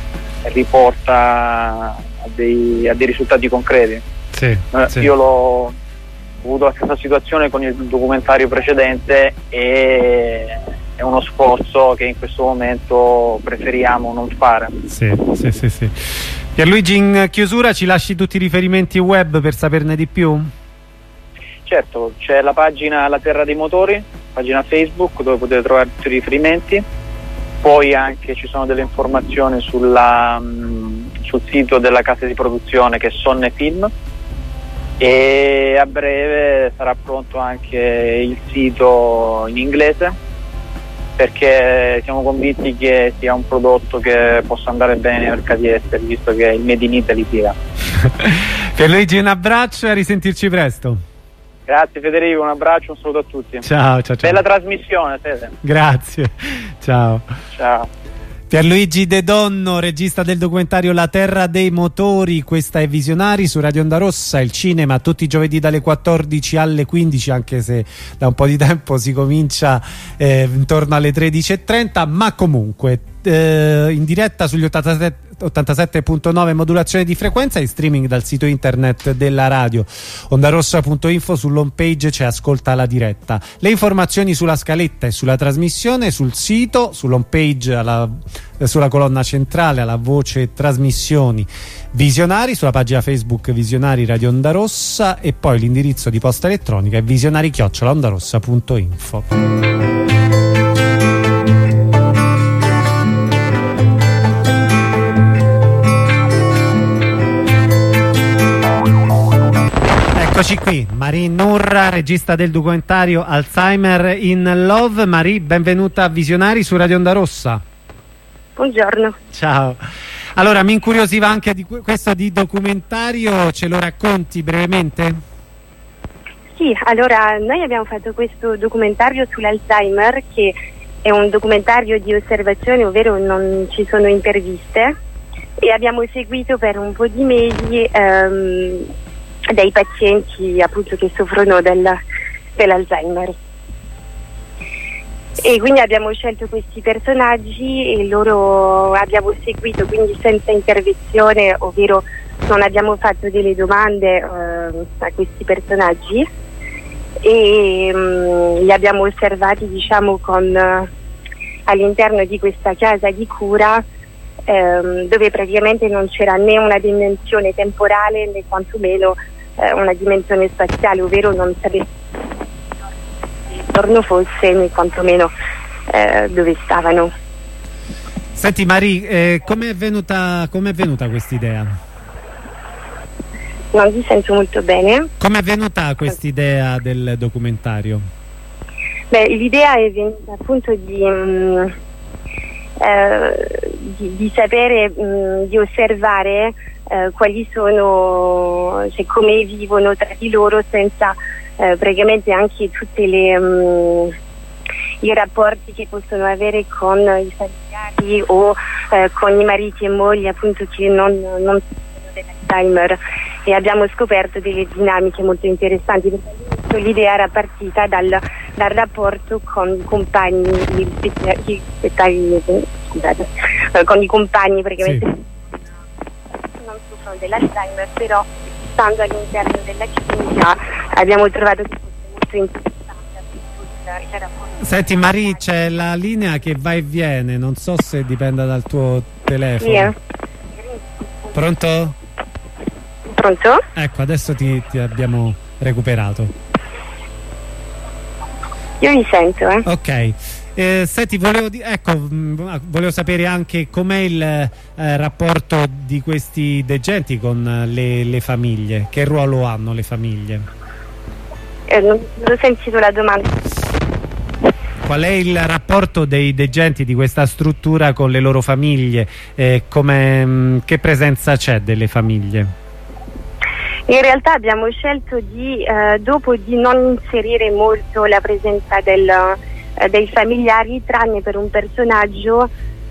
riporta a dei, a dei risultati concreti. Sì, eh, sì. Io l'ho avuto la stessa situazione con il documentario precedente e è uno sforzo che in questo momento preferiamo non fare. Sì, sì, sì, sì. Pierluigi, in chiusura ci lasci tutti i riferimenti web per saperne di più? Certo, c'è la pagina La Terra dei Motori, pagina Facebook, dove potete trovare tutti i riferimenti. Poi anche ci sono delle informazioni sulla, mh, sul sito della casa di produzione, che è Sonne Film, e a breve sarà pronto anche il sito in inglese, perché siamo convinti che sia un prodotto che possa andare bene nei mercati esteri, visto che il Made in Italy tira. Pierluigi, un abbraccio e a risentirci presto. Grazie Federico, un abbraccio, un saluto a tutti. Ciao, ciao, ciao. Bella trasmissione, Fede. Grazie, ciao. Ciao. Pierluigi De Donno, regista del documentario La Terra dei Motori. Questa è Visionari su Radio Onda Rossa, il cinema tutti i giovedì dalle quattordici alle quindici, anche se da un po' di tempo si comincia eh, intorno alle tredici e trenta, ma comunque eh, in diretta sugli ottantasette punto nove modulazione di frequenza, in streaming dal sito internet della radio ondarossa punto info. Sull'home page c'è Ascolta la diretta. Le informazioni sulla scaletta e sulla trasmissione sul sito, sull'home page, alla, sulla colonna centrale, alla voce trasmissioni Visionari, sulla pagina Facebook Visionari Radio Onda Rossa, e poi l'indirizzo di posta elettronica è visionari chiocciola ondarossa punto info. Eccoci qui, Marie Nurra, regista del documentario Alzheimer in Love. Marie, benvenuta a Visionari su Radio Onda Rossa. Buongiorno. Ciao. Allora, mi incuriosiva anche di questo di documentario, ce lo racconti brevemente? Sì, allora noi abbiamo fatto questo documentario sull'Alzheimer, che è un documentario di osservazione, ovvero non ci sono interviste, e abbiamo seguito per un po' di mesi ehm, dei pazienti appunto che soffrono del, dell'Alzheimer. E quindi abbiamo scelto questi personaggi e loro abbiamo seguito, quindi senza intervenzione, ovvero non abbiamo fatto delle domande eh, a questi personaggi, e um, li abbiamo osservati, diciamo, con uh, all'interno di questa casa di cura, ehm, dove praticamente non c'era né una dimensione temporale né quantomeno eh, una dimensione spaziale, ovvero non sapeva il giorno fosse né quantomeno eh, dove stavano. Senti Marie, eh, com'è venuta, com'è venuta questa idea? Non ti sento molto bene. Come è venuta quest'idea del documentario? Beh, l'idea è venuta appunto di, um, eh, di, di sapere, um, di osservare eh, quali sono, cioè come vivono tra di loro, senza eh, praticamente anche tutte le um, i rapporti che possono avere con i familiari o eh, con i mariti e mogli, appunto, che non, non sono dell'Alzheimer. E abbiamo scoperto delle dinamiche molto interessanti, perché l'idea era partita dal, dal rapporto con i compagni, gli spettacoli, scusate, con i compagni praticamente sì. non soffrono dell'Alzheimer, però stando all'interno della clinica abbiamo trovato che fosse molto interessante il rapporto. Senti Marie, c'è la linea che va e viene, non so se dipenda dal tuo telefono. Yeah. Pronto? Pronto? Ecco, adesso ti, ti abbiamo recuperato. Io vi sento, eh. Ok. Eh, senti, volevo, di ecco, mh, volevo sapere anche com'è il eh, rapporto di questi degenti con le, le famiglie. Che ruolo hanno le famiglie? Eh, non, non ho sentito la domanda. Qual è il rapporto dei degenti di questa struttura con le loro famiglie? Eh, come, mh, che presenza c'è delle famiglie? In realtà abbiamo scelto di, eh, dopo di non inserire molto la presenza del, eh, dei familiari, tranne per un personaggio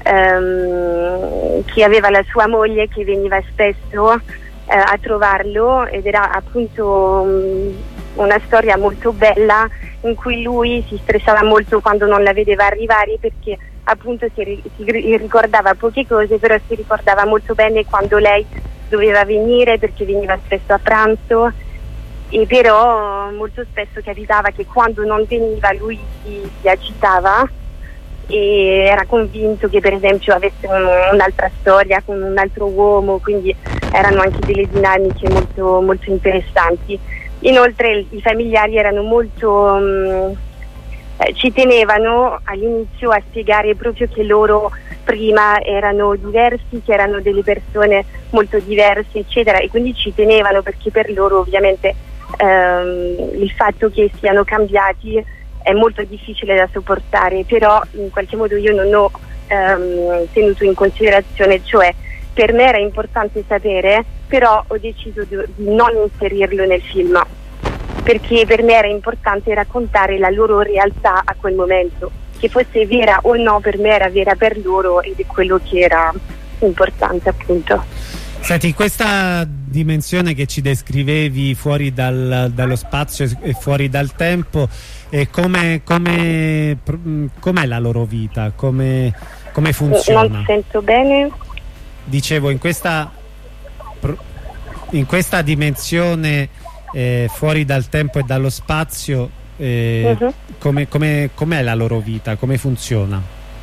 ehm, che aveva la sua moglie che veniva spesso eh, a trovarlo, ed era appunto um, una storia molto bella in cui lui si stressava molto quando non la vedeva arrivare, perché appunto si, si ricordava poche cose, però si ricordava molto bene quando lei doveva venire, perché veniva spesso a pranzo, e però molto spesso capitava che quando non veniva lui si, si agitava e era convinto che per esempio avesse un'altra storia con un altro uomo, quindi erano anche delle dinamiche molto, molto interessanti. Inoltre i familiari erano molto um, eh, ci tenevano all'inizio a spiegare proprio che loro prima erano diversi, che erano delle persone molto diverse eccetera, e quindi ci tenevano perché per loro ovviamente ehm, il fatto che siano cambiati è molto difficile da sopportare, però in qualche modo io non ho ehm, tenuto in considerazione, cioè per me era importante sapere, però ho deciso di, di non inserirlo nel film, perché per me era importante raccontare la loro realtà a quel momento, che fosse vera o no, per me era vera per loro, ed è quello che era importante appunto. Senti, questa dimensione che ci descrivevi fuori dal, dallo spazio e fuori dal tempo, eh, come, come, com'è la loro vita? Come, come funziona? Non sento bene. Dicevo, in questa, in questa dimensione eh, fuori dal tempo e dallo spazio, eh, uh-huh. come, come, com'è la loro vita? Come funziona?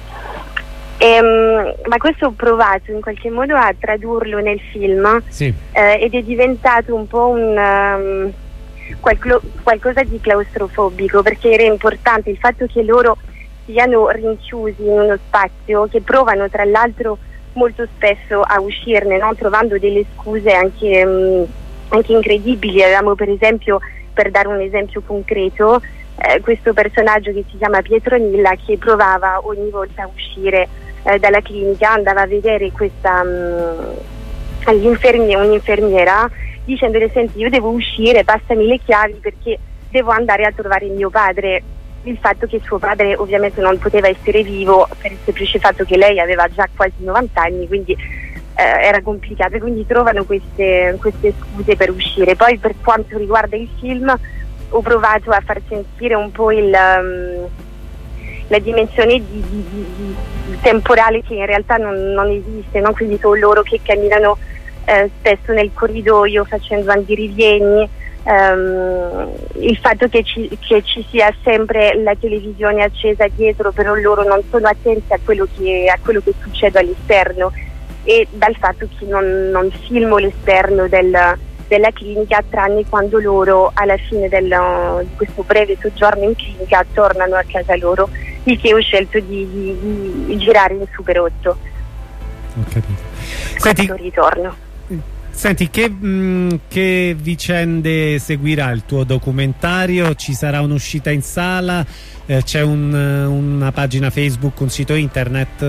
Ehm, ma questo ho provato in qualche modo a tradurlo nel film, sì. eh, ed è diventato un po' un um, qualco, qualcosa di claustrofobico, perché era importante il fatto che loro siano rinchiusi in uno spazio, che provano tra l'altro molto spesso a uscirne, no? Trovando delle scuse anche, um, anche incredibili. Avevamo per esempio, per dare un esempio concreto, eh, questo personaggio che si chiama Pietronilla, che provava ogni volta a uscire eh, dalla clinica, andava a vedere questa um, un'infermiera dicendole: senti, io devo uscire, passami le chiavi perché devo andare a trovare mio padre. Il fatto che suo padre ovviamente non poteva essere vivo per il semplice fatto che lei aveva già quasi novanta anni, quindi eh, era complicato, quindi trovano queste, queste scuse per uscire. Poi per quanto riguarda il film ho provato a far sentire un po' il, um, la dimensione di, di, di, di temporale che in realtà non, non esiste, no? Quindi sono loro che camminano eh, spesso nel corridoio facendo andirivieni. Um, il fatto che ci, che ci sia sempre la televisione accesa dietro, però loro non sono attenti a quello che, a quello che succede all'esterno, e dal fatto che non, non filmo l'esterno del, della clinica, tranne quando loro alla fine del, di questo breve soggiorno in clinica tornano a casa loro, il che ho scelto di, di, di girare in Super otto. Ho capito. Senti, ritorno. Senti, che, mh, che vicende seguirà il tuo documentario? Ci sarà un'uscita in sala? Eh, c'è un, una pagina Facebook, un sito internet?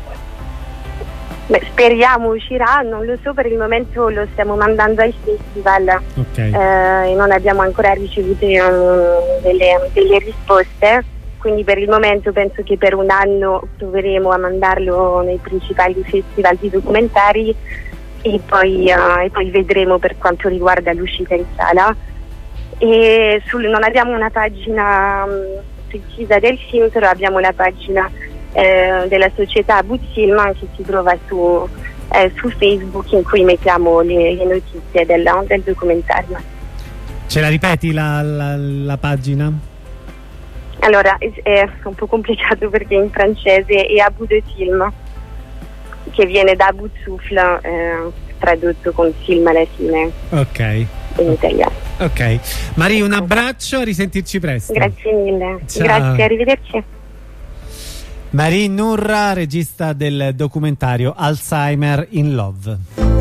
Beh, speriamo uscirà, non lo so, per il momento lo stiamo mandando ai festival, okay. eh, e non abbiamo ancora ricevuto um, delle, delle risposte, quindi per il momento penso che per un anno proveremo a mandarlo nei principali festival di documentari. E poi, uh, e poi vedremo per quanto riguarda l'uscita in sala. e sul, non abbiamo una pagina um, precisa del film, però abbiamo la pagina eh, della società Buzzfilm che si trova su, eh, su Facebook, in cui mettiamo le, le notizie del, del documentario. Ce la ripeti la, la, la pagina? Allora, è un po' complicato perché in francese è Abu de Film, che viene da Abu Souffle, eh, tradotto con film alla fine. Ok. In italiano. Ok. Marie, un abbraccio, a risentirci presto. Grazie mille. Ciao. Grazie, arrivederci. Marie Nurra, regista del documentario Alzheimer in Love.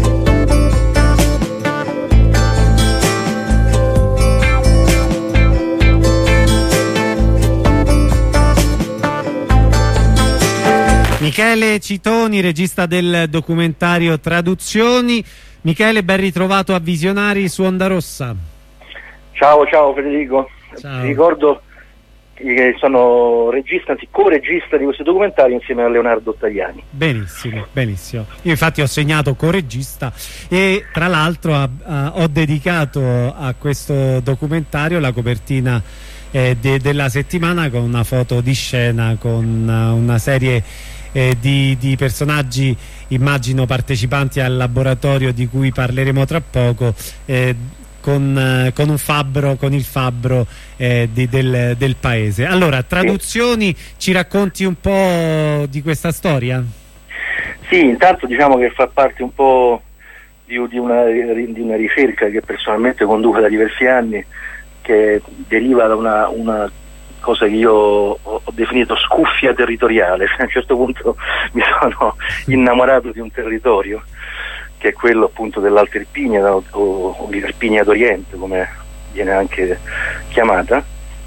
Michele Citoni, regista del documentario Traduzioni. Michele, ben ritrovato a Visionari su Onda Rossa. Ciao, ciao Federico. Ciao. Ti ricordo che sono regista, anzi co-regista di questo documentario insieme a Leonardo Tagliani. Benissimo, benissimo. Io infatti ho segnato co-regista e tra l'altro ho dedicato a questo documentario la copertina eh, de, della settimana con una foto di scena con una serie Eh, di, di personaggi, immagino partecipanti al laboratorio di cui parleremo tra poco, eh, con, eh, con un fabbro, con il fabbro eh, di, del, del paese. Allora, Traduzioni, ci racconti un po' di questa storia? Sì, intanto diciamo che fa parte un po' di, di, una, di una ricerca che personalmente conduco da diversi anni, che deriva da una, una cosa che io ho, ho definito scuffia territoriale. A un certo punto mi sono innamorato di un territorio che è quello appunto dell'Alta Irpinia o, o l'Irpinia d'Oriente, come viene anche chiamata,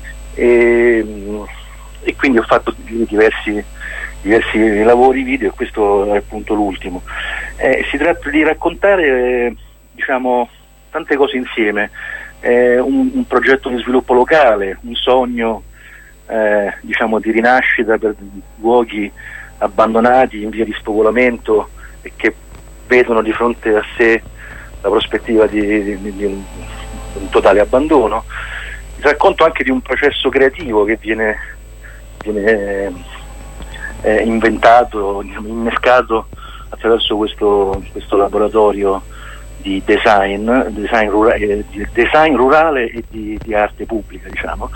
e, e quindi ho fatto diversi, diversi lavori video, e questo è appunto l'ultimo. Eh, si tratta di raccontare eh, diciamo tante cose insieme, eh, un, un progetto di sviluppo locale, un sogno Eh, diciamo di rinascita per luoghi abbandonati in via di spopolamento e che vedono di fronte a sé la prospettiva di, di, di, un, di un totale abbandono. Il racconto anche di un processo creativo che viene, viene eh, inventato, innescato attraverso questo, questo laboratorio di design, design, rura, eh, di design rurale e di, di arte pubblica, diciamo,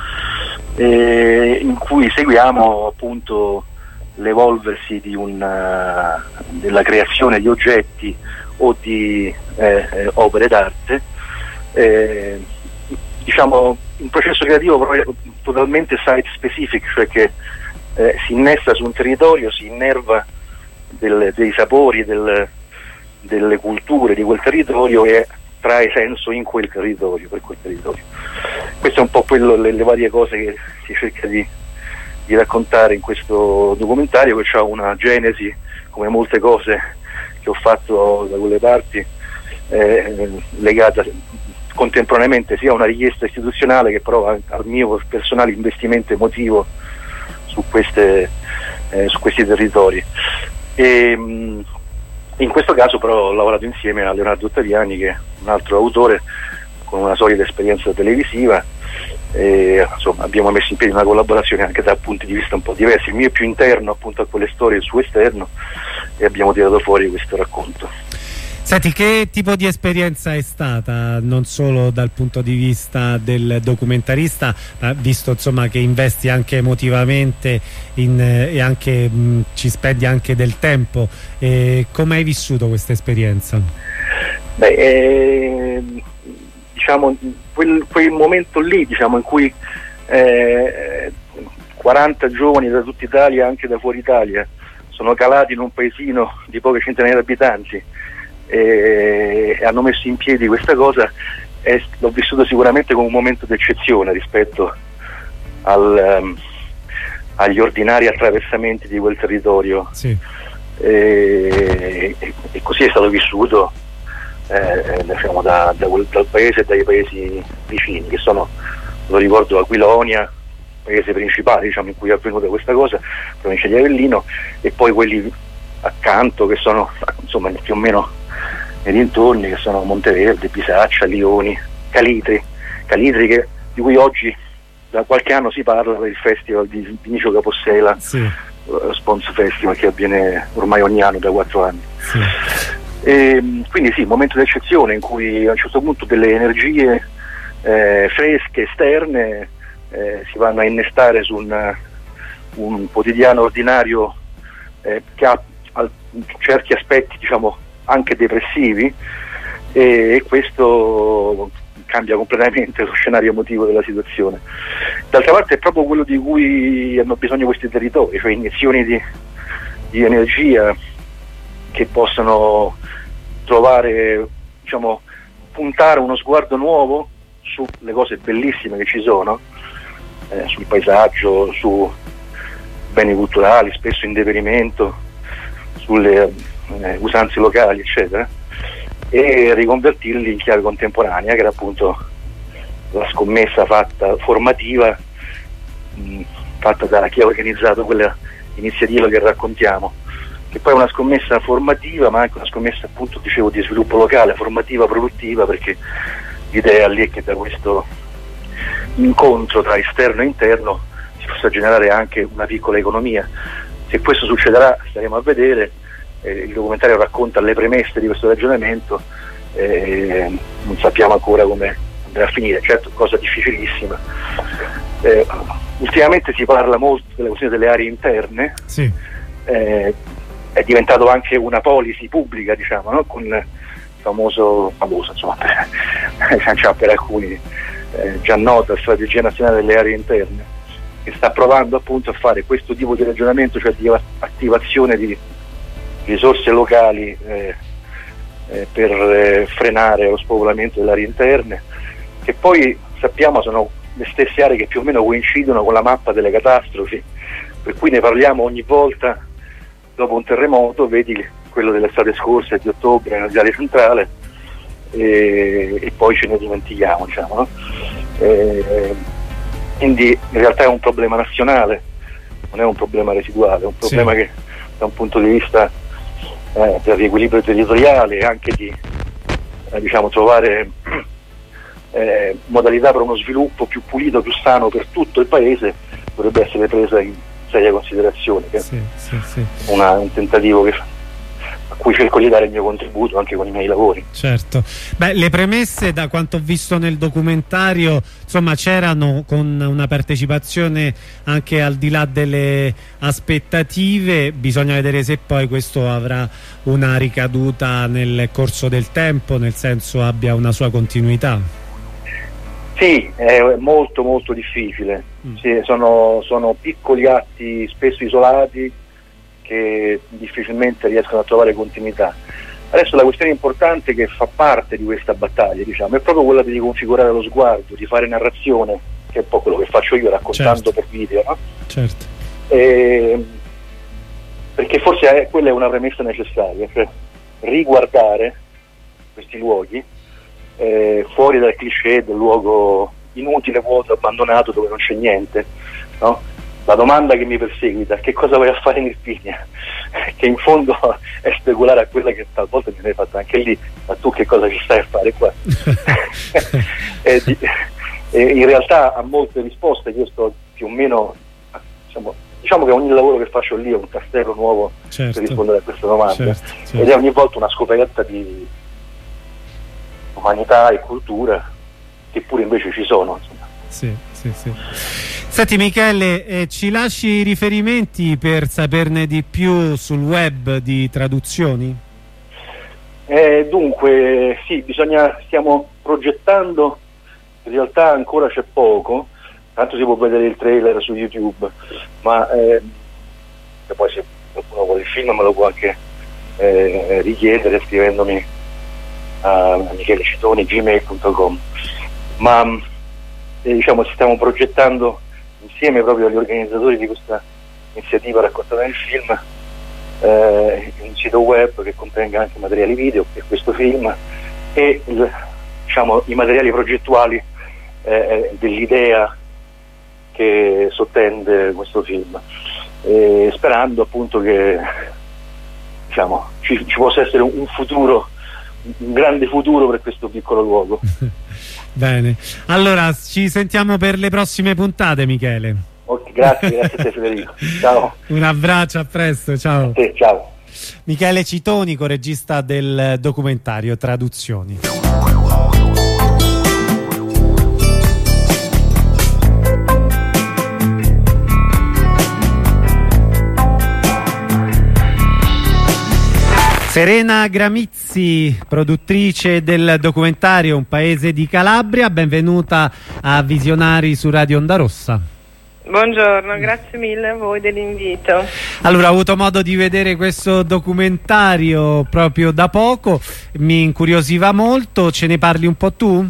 eh, in cui seguiamo appunto l'evolversi di una, della creazione di oggetti o di eh, eh, opere d'arte, eh, diciamo un processo creativo però totalmente site specific, cioè che eh, si innesta su un territorio, si innerva del, dei sapori, del delle culture di quel territorio e trae senso in quel territorio, per quel territorio. Questo è un po' quello, le, le varie cose che si cerca di, di raccontare in questo documentario, che ha una genesi, come molte cose che ho fatto da quelle parti, eh, legata contemporaneamente sia a una richiesta istituzionale che però al mio personale investimento emotivo su, queste, eh, su questi territori. E, mh, in questo caso però ho lavorato insieme a Leonardo Tagliani, che è un altro autore con una solida esperienza televisiva, e insomma abbiamo messo in piedi una collaborazione anche da punti di vista un po' diversi. Il mio è più interno appunto a quelle storie, il suo esterno, e abbiamo tirato fuori questo racconto. Senti, che tipo di esperienza è stata, non solo dal punto di vista del documentarista, ma visto insomma che investi anche emotivamente in, eh, e anche mh, ci spendi anche del tempo, eh, come hai vissuto questa esperienza? Beh, eh, diciamo quel, quel momento lì, diciamo, in cui eh, quaranta giovani da tutta Italia, anche da fuori Italia, sono calati in un paesino di poche centinaia di abitanti e hanno messo in piedi questa cosa, e l'ho vissuto sicuramente come un momento d'eccezione rispetto al, um, agli ordinari attraversamenti di quel territorio. Sì. E, e, e così è stato vissuto eh, diciamo da, da quel, dal paese e dai paesi vicini, che sono, lo ricordo, Aquilonia, paese principale, diciamo, in cui è avvenuta questa cosa, provincia di Avellino, e poi quelli accanto che sono insomma più o meno nei dintorni, che sono Monteverde, Bisaccia, Lioni, Calitri, calibri che, di cui oggi da qualche anno si parla per il festival di Vinicio Capossela, sì. uh, Spons Festival, che avviene ormai ogni anno da quattro anni. Sì. E, quindi sì, momento d'eccezione in cui a un certo punto delle energie eh, fresche, esterne, eh, si vanno a innestare su un, un quotidiano ordinario eh, che ha al, certi aspetti, diciamo, anche depressivi, e, e questo cambia completamente lo scenario emotivo della situazione. D'altra parte è proprio quello di cui hanno bisogno questi territori, cioè iniezioni di, di energia che possano trovare, diciamo, puntare uno sguardo nuovo sulle cose bellissime che ci sono, eh, sul paesaggio, su beni culturali spesso in deperimento, sulle eh, usanze locali, eccetera, e riconvertirli in chiave contemporanea, che era appunto la scommessa fatta formativa mh, fatta da chi ha organizzato quella iniziativa che raccontiamo, che poi è una scommessa formativa, ma anche una scommessa, appunto, dicevo, di sviluppo locale, formativa, produttiva, perché l'idea lì è che da questo incontro tra esterno e interno si possa generare anche una piccola economia. Se questo succederà staremo a vedere. Eh, il documentario racconta le premesse di questo ragionamento, eh, non sappiamo ancora come andrà a finire, certo cosa difficilissima. Eh, ultimamente si parla molto della questione delle aree interne, sì. eh, è diventato anche una policy pubblica, diciamo, no? Con il famoso, famoso insomma, per, per alcuni eh, già nota strategia nazionale delle aree interne, che sta provando appunto a fare questo tipo di ragionamento, cioè di attivazione di risorse locali eh, eh, per eh, frenare lo spopolamento delle aree interne, che poi sappiamo sono le stesse aree che più o meno coincidono con la mappa delle catastrofi, per cui ne parliamo ogni volta dopo un terremoto, vedi quello dell'estate scorsa di ottobre nell'Italia centrale, e, e poi ce ne dimentichiamo, diciamo, no? E, quindi in realtà è un problema nazionale, non è un problema residuale, è un problema sì. che da un punto di vista Eh, del riequilibrio territoriale e anche di eh, diciamo, trovare eh, modalità per uno sviluppo più pulito, più sano per tutto il paese, dovrebbe essere presa in seria considerazione, che sì, sì, sì. Una, un tentativo che, a cui cerco di dare il mio contributo anche con i miei lavori. Certo. Beh, le premesse, da quanto ho visto nel documentario, insomma, c'erano, con una partecipazione anche al di là delle aspettative. Bisogna vedere se poi questo avrà una ricaduta nel corso del tempo, nel senso abbia una sua continuità. Sì, è molto molto difficile. Mm. Sì, sono, sono piccoli atti spesso isolati che difficilmente riescono a trovare continuità. Adesso la questione importante che fa parte di questa battaglia, diciamo, è proprio quella di riconfigurare lo sguardo, di fare narrazione, che è un po' quello che faccio io raccontando certo. per video, no? Certo. E, perché forse è, quella è una premessa necessaria, cioè riguardare questi luoghi eh, fuori dal cliché del luogo inutile, vuoto, abbandonato, dove non c'è niente, no? La domanda che mi perseguita è: che cosa vai a fare in Irpinia? Che in fondo è speculare a quella che talvolta mi viene fatta anche lì, ma tu che cosa ci stai a fare qua? e, di, e in realtà ha molte risposte. Io sto più o meno, diciamo, diciamo che ogni lavoro che faccio lì è un castello nuovo certo. per rispondere a questa domanda, certo, certo. ed è ogni volta una scoperta di umanità e cultura che pure invece ci sono, insomma. Sì, sì, sì. Senti Michele, eh, ci lasci i riferimenti per saperne di più sul web di Traduzioni? Eh, dunque, sì, bisogna, stiamo progettando, in realtà ancora c'è poco, tanto si può vedere il trailer su YouTube, ma eh, poi se qualcuno vuole il film me lo può anche eh, richiedere scrivendomi a michelecitoni punto gmail punto com. Ma eh, diciamo stiamo progettando insieme proprio agli organizzatori di questa iniziativa raccontata nel film eh, un sito web che contenga anche materiali video per questo film e il, diciamo, i materiali progettuali eh, dell'idea che sottende questo film, e sperando appunto che diciamo, ci, ci possa essere un, un futuro un grande futuro per questo piccolo luogo. Bene, allora ci sentiamo per le prossime puntate, Michele. Okay, grazie, grazie a te Federico. Ciao. Un abbraccio, a presto, ciao. A te, ciao. Michele Citonico, regista del documentario Traduzioni. Serena Gramizzi, produttrice del documentario Un paese di Calabria, benvenuta a Visionari su Radio Onda Rossa. Buongiorno, grazie mille a voi dell'invito. Allora, ho avuto modo di vedere questo documentario proprio da poco, mi incuriosiva molto, ce ne parli un po' tu?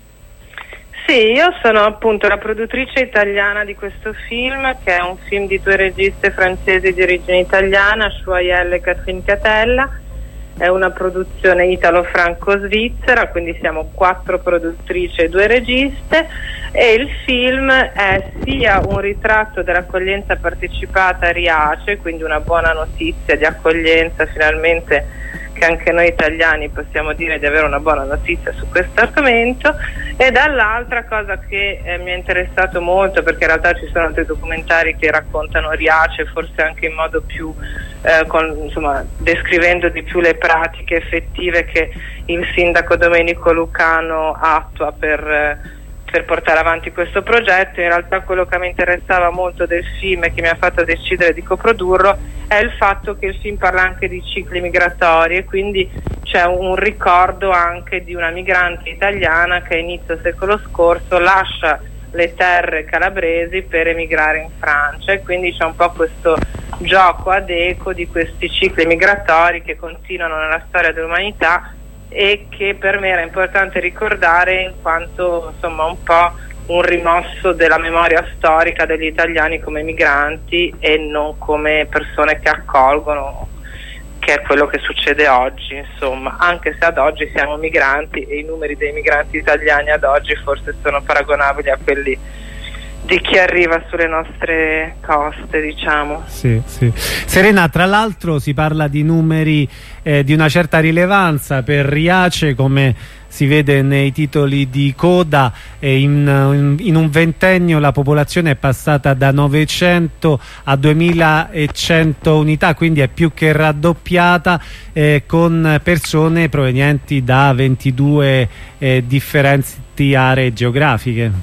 Sì, io sono appunto la produttrice italiana di questo film, che è un film di due registe francesi di origine italiana, Choyel e Catherine Catella. È una produzione italo-franco-svizzera, quindi siamo quattro produttrici e due registe, e il film è sia un ritratto dell'accoglienza partecipata a Riace, quindi una buona notizia di accoglienza, finalmente che anche noi italiani possiamo dire di avere una buona notizia su questo argomento, e dall'altra cosa che eh, mi è interessato molto, perché in realtà ci sono altri documentari che raccontano Riace forse anche in modo più eh, con, insomma, descrivendo di più le pratiche effettive che il sindaco Domenico Lucano attua per eh, per portare avanti questo progetto. In realtà quello che mi interessava molto del film e che mi ha fatto decidere di coprodurlo è il fatto che il film parla anche di cicli migratori, e quindi c'è un ricordo anche di una migrante italiana che a inizio secolo scorso lascia le terre calabresi per emigrare in Francia, e quindi c'è un po' questo gioco ad eco di questi cicli migratori che continuano nella storia dell'umanità e che per me era importante ricordare, in quanto insomma un po' un rimosso della memoria storica degli italiani come migranti e non come persone che accolgono, che è quello che succede oggi, insomma, anche se ad oggi siamo migranti e i numeri dei migranti italiani ad oggi forse sono paragonabili a quelli di chi arriva sulle nostre coste, diciamo. Sì, sì. Serena, tra l'altro si parla di numeri eh, di una certa rilevanza per Riace, come si vede nei titoli di coda, eh, in, in, in un ventennio la popolazione è passata da novecento a duemilacento unità, quindi è più che raddoppiata, eh, con persone provenienti da ventidue eh, differenti aree geografiche.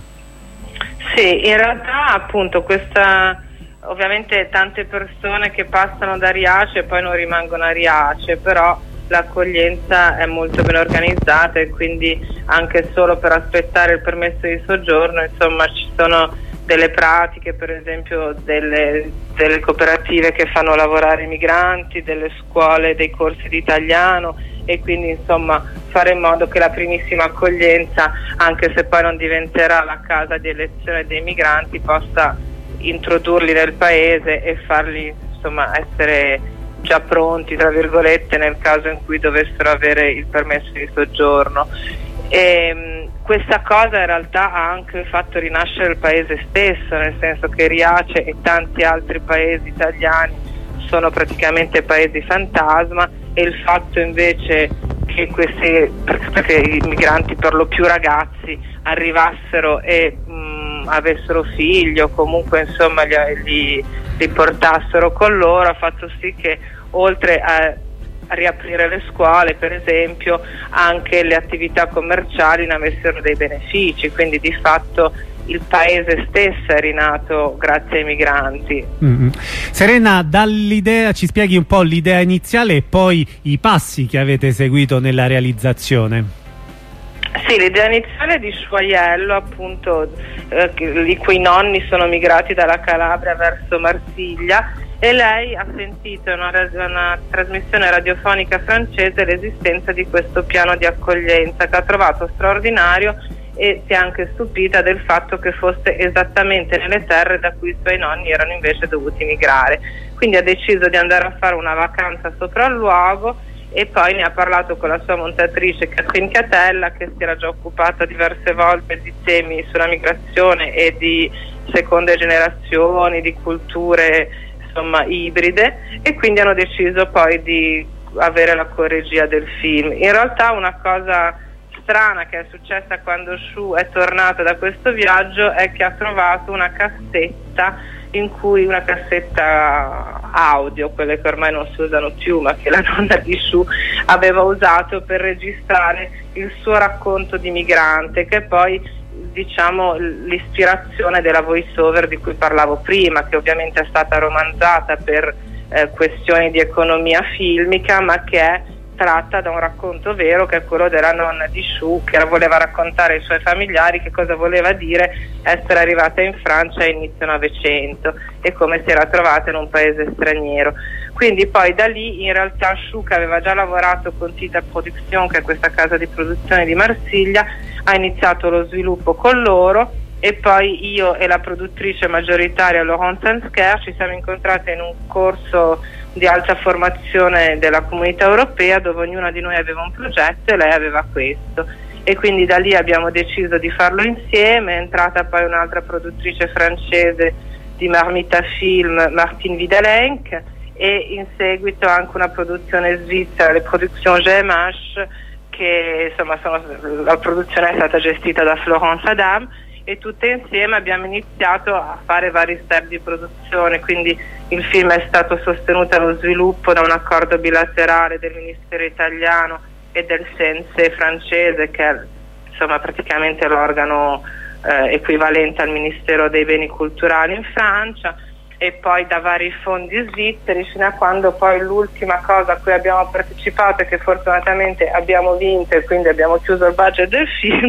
Sì, in realtà appunto questa, ovviamente tante persone che passano da Riace e poi non rimangono a Riace, però l'accoglienza è molto ben organizzata, e quindi anche solo per aspettare il permesso di soggiorno, insomma, ci sono delle pratiche, per esempio delle, delle cooperative che fanno lavorare i migranti, delle scuole, dei corsi di italiano, e quindi insomma fare in modo che la primissima accoglienza, anche se poi non diventerà la casa di elezione dei migranti, possa introdurli nel paese e farli insomma essere già pronti, tra virgolette, nel caso in cui dovessero avere il permesso di soggiorno. E, mh, questa cosa in realtà ha anche fatto rinascere il paese stesso, nel senso che Riace e tanti altri paesi italiani sono praticamente paesi fantasma, e il fatto invece che questi, perché i migranti per lo più ragazzi arrivassero e mh, avessero figli o comunque insomma li, li, li portassero con loro, ha fatto sì che oltre a a riaprire le scuole, per esempio, anche le attività commerciali ne avessero dei benefici, quindi di fatto il paese stesso è rinato grazie ai migranti. Mm-hmm. Serena, dall'idea ci spieghi un po' l'idea iniziale e poi i passi che avete seguito nella realizzazione. Sì, l'idea iniziale di Choyello, appunto, eh, i cui nonni sono migrati dalla Calabria verso Marsiglia, e lei ha sentito in una, una trasmissione radiofonica francese l'esistenza di questo piano di accoglienza, che ha trovato straordinario, e si è anche stupita del fatto che fosse esattamente nelle terre da cui i suoi nonni erano invece dovuti migrare. Quindi ha deciso di andare a fare una vacanza sopra il luogo, e poi ne ha parlato con la sua montatrice Catherine Catella, che si era già occupata diverse volte di temi sulla migrazione e di seconde generazioni, di culture insomma ibride, e quindi hanno deciso poi di avere la corregia del film. In realtà una cosa strana che è successa quando Shu è tornato da questo viaggio è che ha trovato una cassetta in cui una cassetta audio, quelle che ormai non si usano più, ma che la nonna di Shu aveva usato per registrare il suo racconto di migrante, che poi diciamo l'ispirazione della voice over di cui parlavo prima, che ovviamente è stata romanzata per eh, questioni di economia filmica, ma che è tratta da un racconto vero, che è quello della nonna di Shu, che voleva raccontare ai suoi familiari che cosa voleva dire essere arrivata in Francia a inizio Novecento e come si era trovata in un paese straniero. Quindi poi da lì in realtà Shu, che aveva già lavorato con Tita Production, che è questa casa di produzione di Marsiglia, ha iniziato lo sviluppo con loro, e poi io e la produttrice maggioritaria Laurence Ansker ci siamo incontrate in un corso di alta formazione della Comunità Europea, dove ognuna di noi aveva un progetto e lei aveva questo, e quindi da lì abbiamo deciso di farlo insieme. È entrata poi un'altra produttrice francese di Marmita Film, Martine Videlenc, e in seguito anche una produzione svizzera, le Productions G M H, che insomma sono, la produzione è stata gestita da Florence Adam, e tutte insieme abbiamo iniziato a fare vari step di produzione. Quindi il film è stato sostenuto allo sviluppo da un accordo bilaterale del Ministero italiano e del C N C francese, che è insomma praticamente l'organo eh, equivalente al Ministero dei Beni Culturali in Francia, e poi da vari fondi svizzeri, fino a quando poi l'ultima cosa a cui abbiamo partecipato e che fortunatamente abbiamo vinto e quindi abbiamo chiuso il budget del film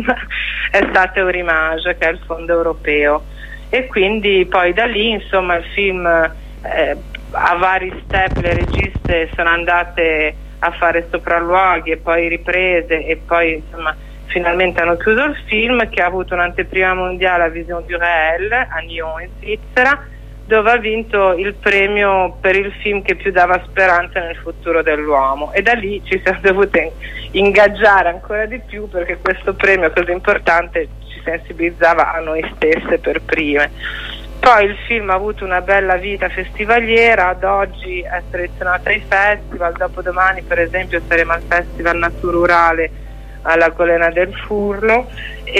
è stato Eurimage, che è il fondo europeo. E quindi poi da lì insomma il film eh, a vari step, le registe sono andate a fare sopralluoghi e poi riprese, e poi insomma finalmente hanno chiuso il film, che ha avuto un'anteprima mondiale a Vision du Réel a Nyon in Svizzera, dove ha vinto il premio per il film che più dava speranza nel futuro dell'uomo, e da lì ci siamo dovute ingaggiare ancora di più, perché questo premio così importante ci sensibilizzava a noi stesse per prime. Poi il film ha avuto una bella vita festivaliera, ad oggi è selezionato ai festival, dopodomani per esempio saremo al Festival Naturale alla Golena del Furlo,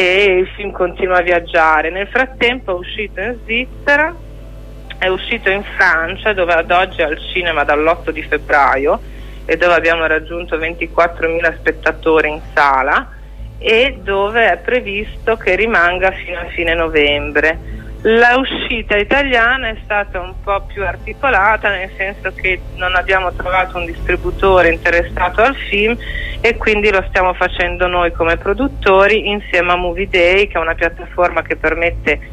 e il film continua a viaggiare. Nel frattempo è uscito in Svizzera, è uscito in Francia, dove ad oggi è al cinema dall'otto di febbraio e dove abbiamo raggiunto ventiquattromila spettatori in sala, e dove è previsto che rimanga fino a fine novembre. La uscita italiana è stata un po' più articolata, nel senso che non abbiamo trovato un distributore interessato al film, e quindi lo stiamo facendo noi come produttori insieme a Movie Day, che è una piattaforma che permette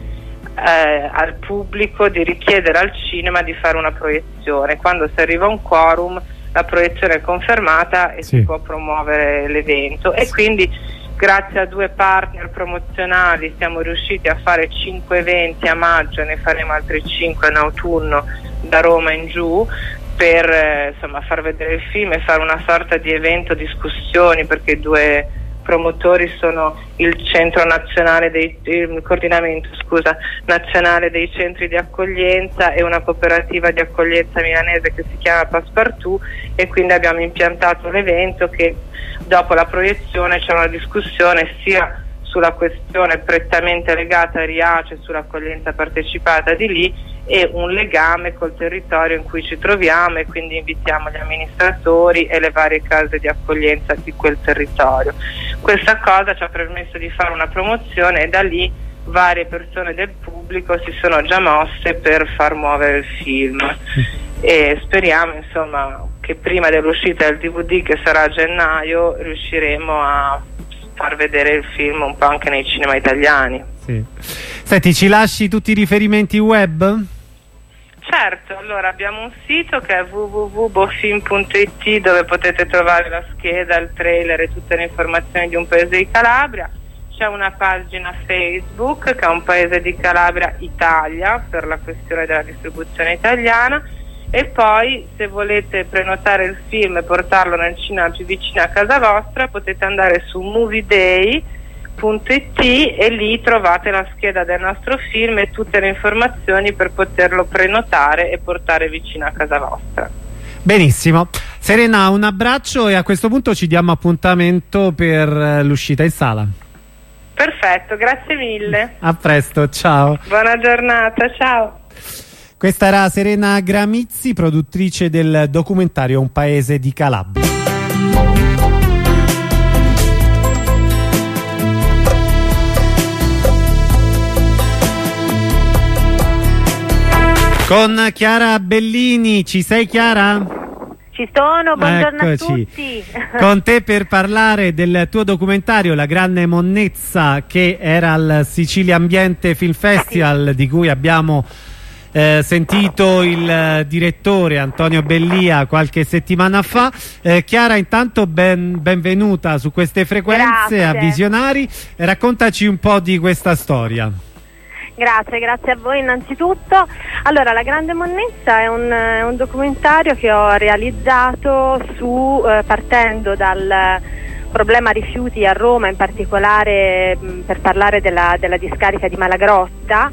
Eh, al pubblico di richiedere al cinema di fare una proiezione. Quando si arriva a un quorum la proiezione è confermata e sì, si può promuovere l'evento, e quindi grazie a due partner promozionali siamo riusciti a fare cinque eventi a maggio, e ne faremo altri cinque in autunno da Roma in giù, per eh, insomma far vedere il film e fare una sorta di evento discussioni, perché due promotori sono il Centro Nazionale dei il coordinamento scusa nazionale dei centri di accoglienza e una cooperativa di accoglienza milanese che si chiama Passepartout, e quindi abbiamo impiantato l'evento che dopo la proiezione c'è una discussione sia sulla questione prettamente legata a Riace, sull'accoglienza partecipata di lì, e un legame col territorio in cui ci troviamo, e quindi invitiamo gli amministratori e le varie case di accoglienza di quel territorio. Questa cosa ci ha permesso di fare una promozione, e da lì varie persone del pubblico si sono già mosse per far muovere il film, e speriamo insomma che prima dell'uscita del D V D, che sarà a gennaio, riusciremo a far vedere il film un po' anche nei cinema italiani. Sì. Senti, ci lasci tutti i riferimenti web? Certo, allora abbiamo un sito che è w w w punto bofilm punto i t, dove potete trovare la scheda, il trailer e tutte le informazioni di Un Paese di Calabria. C'è una pagina Facebook che è Un Paese di Calabria Italia, per la questione della distribuzione italiana, e poi se volete prenotare il film e portarlo nel cinema più vicino a casa vostra potete andare su movie day punto i t, e lì trovate la scheda del nostro film e tutte le informazioni per poterlo prenotare e portare vicino a casa vostra. Benissimo. Serena, un abbraccio e a questo punto ci diamo appuntamento per l'uscita in sala. Perfetto, grazie mille. A presto, ciao. Buona giornata, ciao. Questa era Serena Gramizzi, produttrice del documentario Un paese di Calabria. Con Chiara Bellini, ci sei Chiara? Ci sono, buongiorno Eccoci. a tutti. Con te per parlare del tuo documentario La grande monnezza, che era al Sicilia Ambiente Film Festival, sì, di cui abbiamo eh, sentito il eh, direttore Antonio Bellia qualche settimana fa. eh, Chiara, intanto ben, benvenuta su queste frequenze. Grazie. A Visionari. Raccontaci un po' di questa storia. Grazie, grazie a voi innanzitutto. Allora, La grande monnezza è un, è un documentario che ho realizzato su, eh, partendo dal problema rifiuti a Roma, in particolare mh, per parlare della, della discarica di Malagrotta,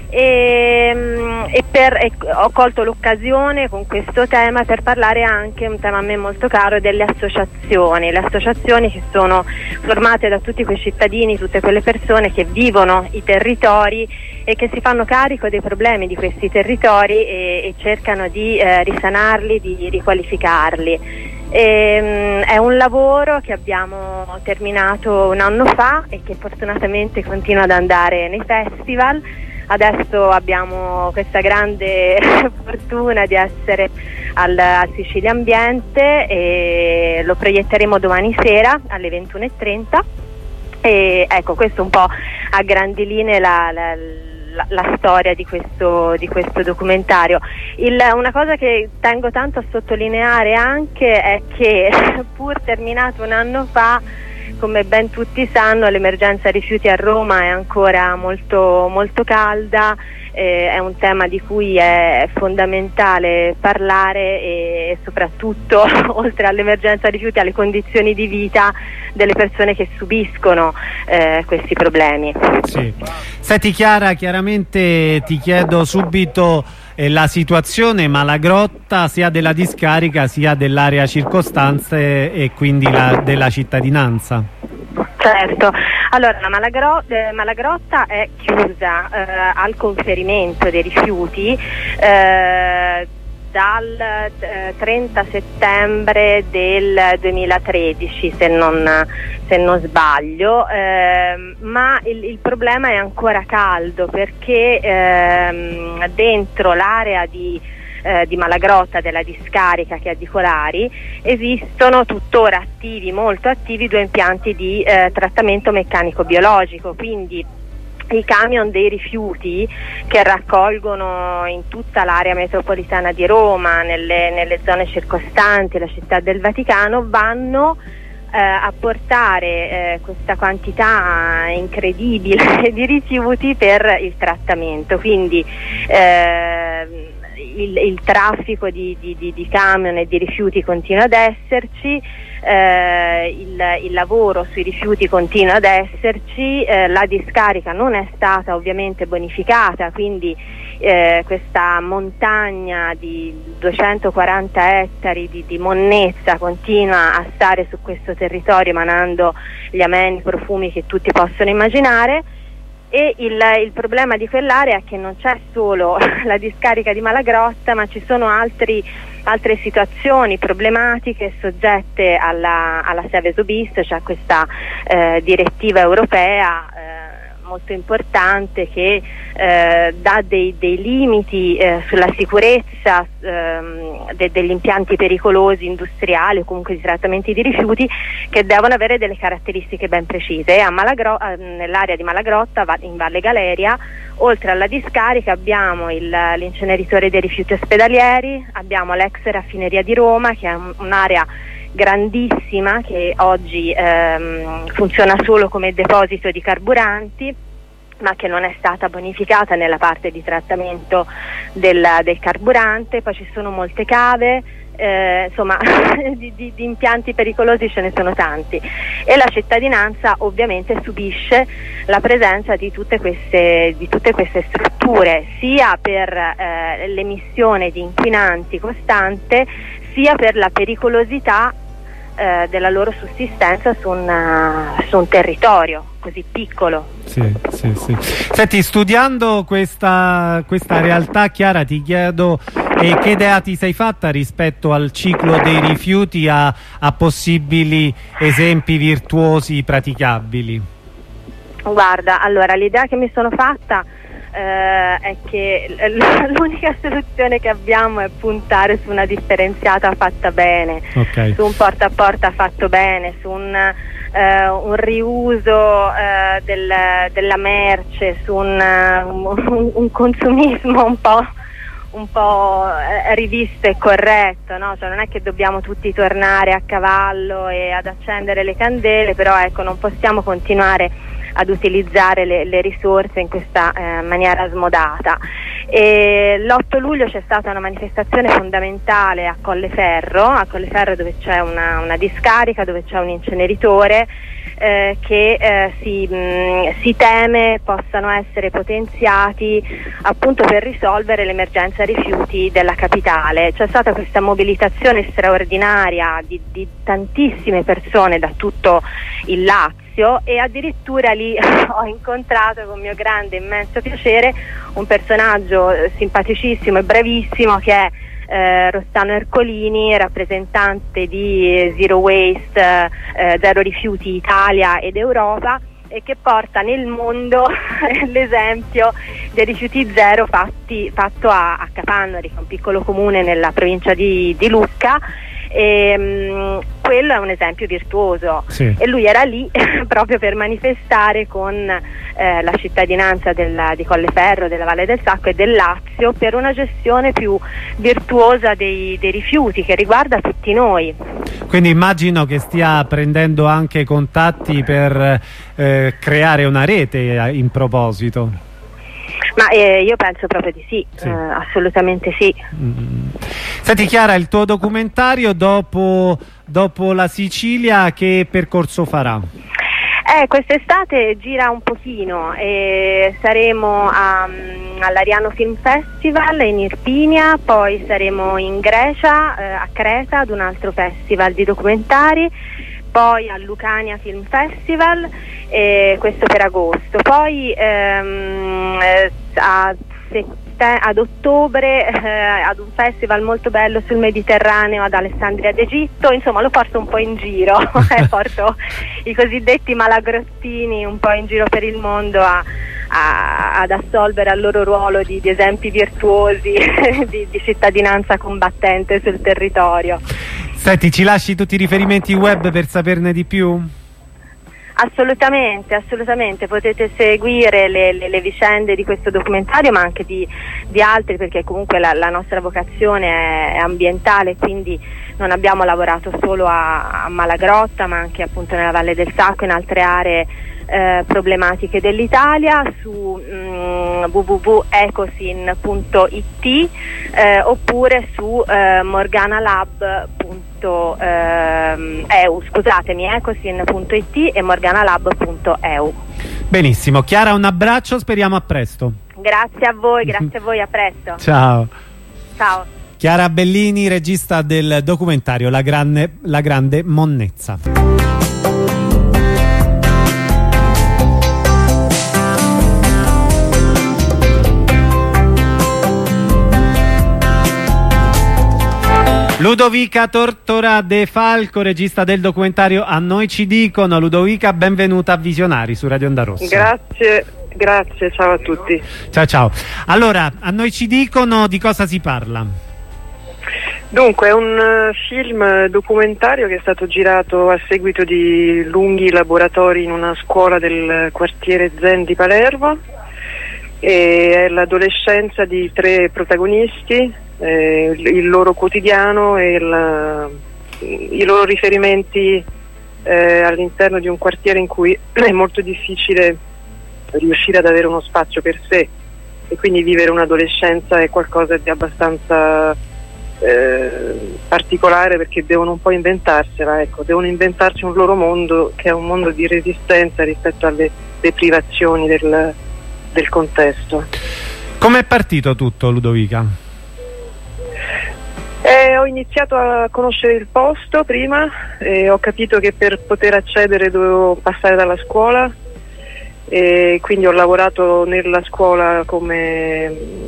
e, mh, e, per, e ho colto l'occasione con questo tema per parlare anche, un tema a me molto caro, delle associazioni, le associazioni che sono formate da tutti quei cittadini, tutte quelle persone che vivono i territori e che si fanno carico dei problemi di questi territori e, e cercano di eh, risanarli, di riqualificarli. E, mh, è un lavoro che abbiamo terminato un anno fa e che fortunatamente continua ad andare nei festival. Adesso abbiamo questa grande fortuna di essere al, al Sicilia Ambiente e lo proietteremo domani sera alle ventuno e trenta. E ecco, questo un po' a grandi linee la, la, la, la storia di questo, di questo documentario. Il, una cosa che tengo tanto a sottolineare anche è che pur terminato un anno fa, come ben tutti sanno, l'emergenza rifiuti a Roma è ancora molto, molto calda, eh, è un tema di cui è fondamentale parlare e soprattutto, oltre all'emergenza rifiuti, alle condizioni di vita delle persone che subiscono eh, questi problemi. Sì. Senti Chiara, chiaramente ti chiedo subito eh, la situazione Malagrotta, sia della discarica sia dell'area circostante e quindi la, della cittadinanza. Certo, allora la Malagro eh, Malagrotta è chiusa eh, al conferimento dei rifiuti eh, dal eh, trenta settembre del duemilatredici, se non, se non sbaglio, eh, ma il, il problema è ancora caldo perché eh, dentro l'area di Eh, di Malagrotta, della discarica che è di Colari, esistono tuttora attivi, molto attivi, due impianti di eh, trattamento meccanico biologico, quindi i camion dei rifiuti che raccolgono in tutta l'area metropolitana di Roma, nelle, nelle zone circostanti, la città del Vaticano, vanno eh, a portare eh, questa quantità incredibile di rifiuti per il trattamento, quindi eh, Il, il traffico di, di, di, di camion e di rifiuti continua ad esserci, eh, il, il lavoro sui rifiuti continua ad esserci, eh, la discarica non è stata ovviamente bonificata, quindi eh, questa montagna di duecentoquaranta ettari di, di monnezza continua a stare su questo territorio emanando gli ameni profumi che tutti possono immaginare. E il, il problema di quell'area è che non c'è solo la discarica di Malagrotta, ma ci sono altri, altre situazioni problematiche soggette alla, alla Seveso bis, cioè questa eh, direttiva europea eh, molto importante che eh, dà dei, dei limiti eh, sulla sicurezza ehm, de, degli impianti pericolosi industriali o comunque di trattamenti di rifiuti, che devono avere delle caratteristiche ben precise. E a Malagro- nell'area di Malagrotta, in Valle Galeria, oltre alla discarica abbiamo il, l'inceneritore dei rifiuti ospedalieri, abbiamo l'ex raffineria di Roma, che è un, un'area grandissima che oggi ehm, funziona solo come deposito di carburanti, ma che non è stata bonificata nella parte di trattamento del, del carburante. Poi ci sono molte cave, eh, insomma di, di, di impianti pericolosi ce ne sono tanti, e la cittadinanza ovviamente subisce la presenza di tutte queste, di tutte queste strutture, sia per eh, l'emissione di inquinanti costante, sia per la pericolosità eh, della loro sussistenza su un, su un territorio così piccolo. Sì, sì, sì. Senti, studiando questa, questa realtà, Chiara, ti chiedo eh, che idea ti sei fatta rispetto al ciclo dei rifiuti, a, a possibili esempi virtuosi praticabili? Guarda, allora l'idea che mi sono fatta eh, è che l'unica soluzione che abbiamo è puntare su una differenziata fatta bene, okay. Su un porta a porta fatto bene, su un Uh, un riuso uh, del, della merce, su un, uh, un, un consumismo un po', un po' rivisto e corretto, no? Cioè non è che dobbiamo tutti tornare a cavallo e ad accendere le candele, però ecco, non possiamo continuare ad utilizzare le, le risorse in questa eh, maniera smodata. L'otto luglio c'è stata una manifestazione fondamentale a Colleferro, a Colleferro dove c'è una, una discarica, dove c'è un inceneritore eh, che eh, si, mh, si teme possano essere potenziati appunto per risolvere l'emergenza rifiuti della capitale. C'è stata questa mobilitazione straordinaria di, di tantissime persone da tutto il Lazio, e addirittura lì ho incontrato con mio grande immenso piacere un personaggio simpaticissimo e bravissimo che è eh, Rossano Ercolini, rappresentante di Zero Waste, eh, Zero Rifiuti Italia ed Europa, e che porta nel mondo l'esempio dei rifiuti zero fatti, fatto a, a Capannori, un piccolo comune nella provincia di, di Lucca. E, um, quello è un esempio virtuoso, sì. E lui era lì proprio per manifestare con eh, la cittadinanza del, di Colleferro, della Valle del Sacco e del Lazio per una gestione più virtuosa dei, dei rifiuti che riguarda tutti noi. Quindi immagino che stia prendendo anche contatti per eh, creare una rete in proposito. Ma eh, io penso proprio di sì, sì. Eh, assolutamente sì. Mm. Senti Chiara, il tuo documentario dopo, dopo la Sicilia che percorso farà? Eh, quest'estate gira un pochino e saremo a, all'Ariano Film Festival in Irpinia, poi saremo in Grecia, eh, a Creta, ad un altro festival di documentari, poi a Lucania Film Festival, eh, questo per agosto, poi ehm, a settembre, ad ottobre eh, ad un festival molto bello sul Mediterraneo ad Alessandria d'Egitto. Insomma, lo porto un po' in giro eh, porto i cosiddetti malagrottini un po' in giro per il mondo a, a, ad assolvere al loro ruolo di, di esempi virtuosi di, di cittadinanza combattente sul territorio. Senti, ci lasci tutti i riferimenti web per saperne di più? Assolutamente, assolutamente, potete seguire le, le, le vicende di questo documentario, ma anche di, di altri, perché comunque la, la nostra vocazione è, è ambientale, quindi non abbiamo lavorato solo a, a Malagrotta, ma anche appunto nella Valle del Sacco, in altre aree eh, problematiche dell'Italia, su mm, w w w punto ecosin punto i t eh, oppure su eh, morganalab punto e u, scusatemi, ecosin punto i t e morganalab punto e u. Benissimo, Chiara, un abbraccio, speriamo a presto. Grazie a voi, grazie a voi, a presto. Ciao. Ciao. Chiara Bellini, regista del documentario La Grande, La Grande Monnezza. Ludovica Tortora De Falco, regista del documentario A Noi Ci Dicono. Ludovica, benvenuta a Visionari su Radio Onda Rossa. Grazie, grazie, ciao a tutti. Ciao ciao. Allora, A Noi Ci Dicono, di cosa si parla? Dunque, è un uh, film documentario che è stato girato a seguito di lunghi laboratori in una scuola del quartiere Zen di Palermo, e è l'adolescenza di tre protagonisti, eh, il, il loro quotidiano e il, i loro riferimenti eh, all'interno di un quartiere in cui è molto difficile riuscire ad avere uno spazio per sé, e quindi vivere un'adolescenza è qualcosa di abbastanza eh, particolare, perché devono un po' inventarsela, ecco, devono inventarsi un loro mondo che è un mondo di resistenza rispetto alle deprivazioni del, del contesto. Com'è partito tutto, Ludovica? Eh, ho iniziato a conoscere il posto prima e ho capito che per poter accedere dovevo passare dalla scuola, e quindi ho lavorato nella scuola come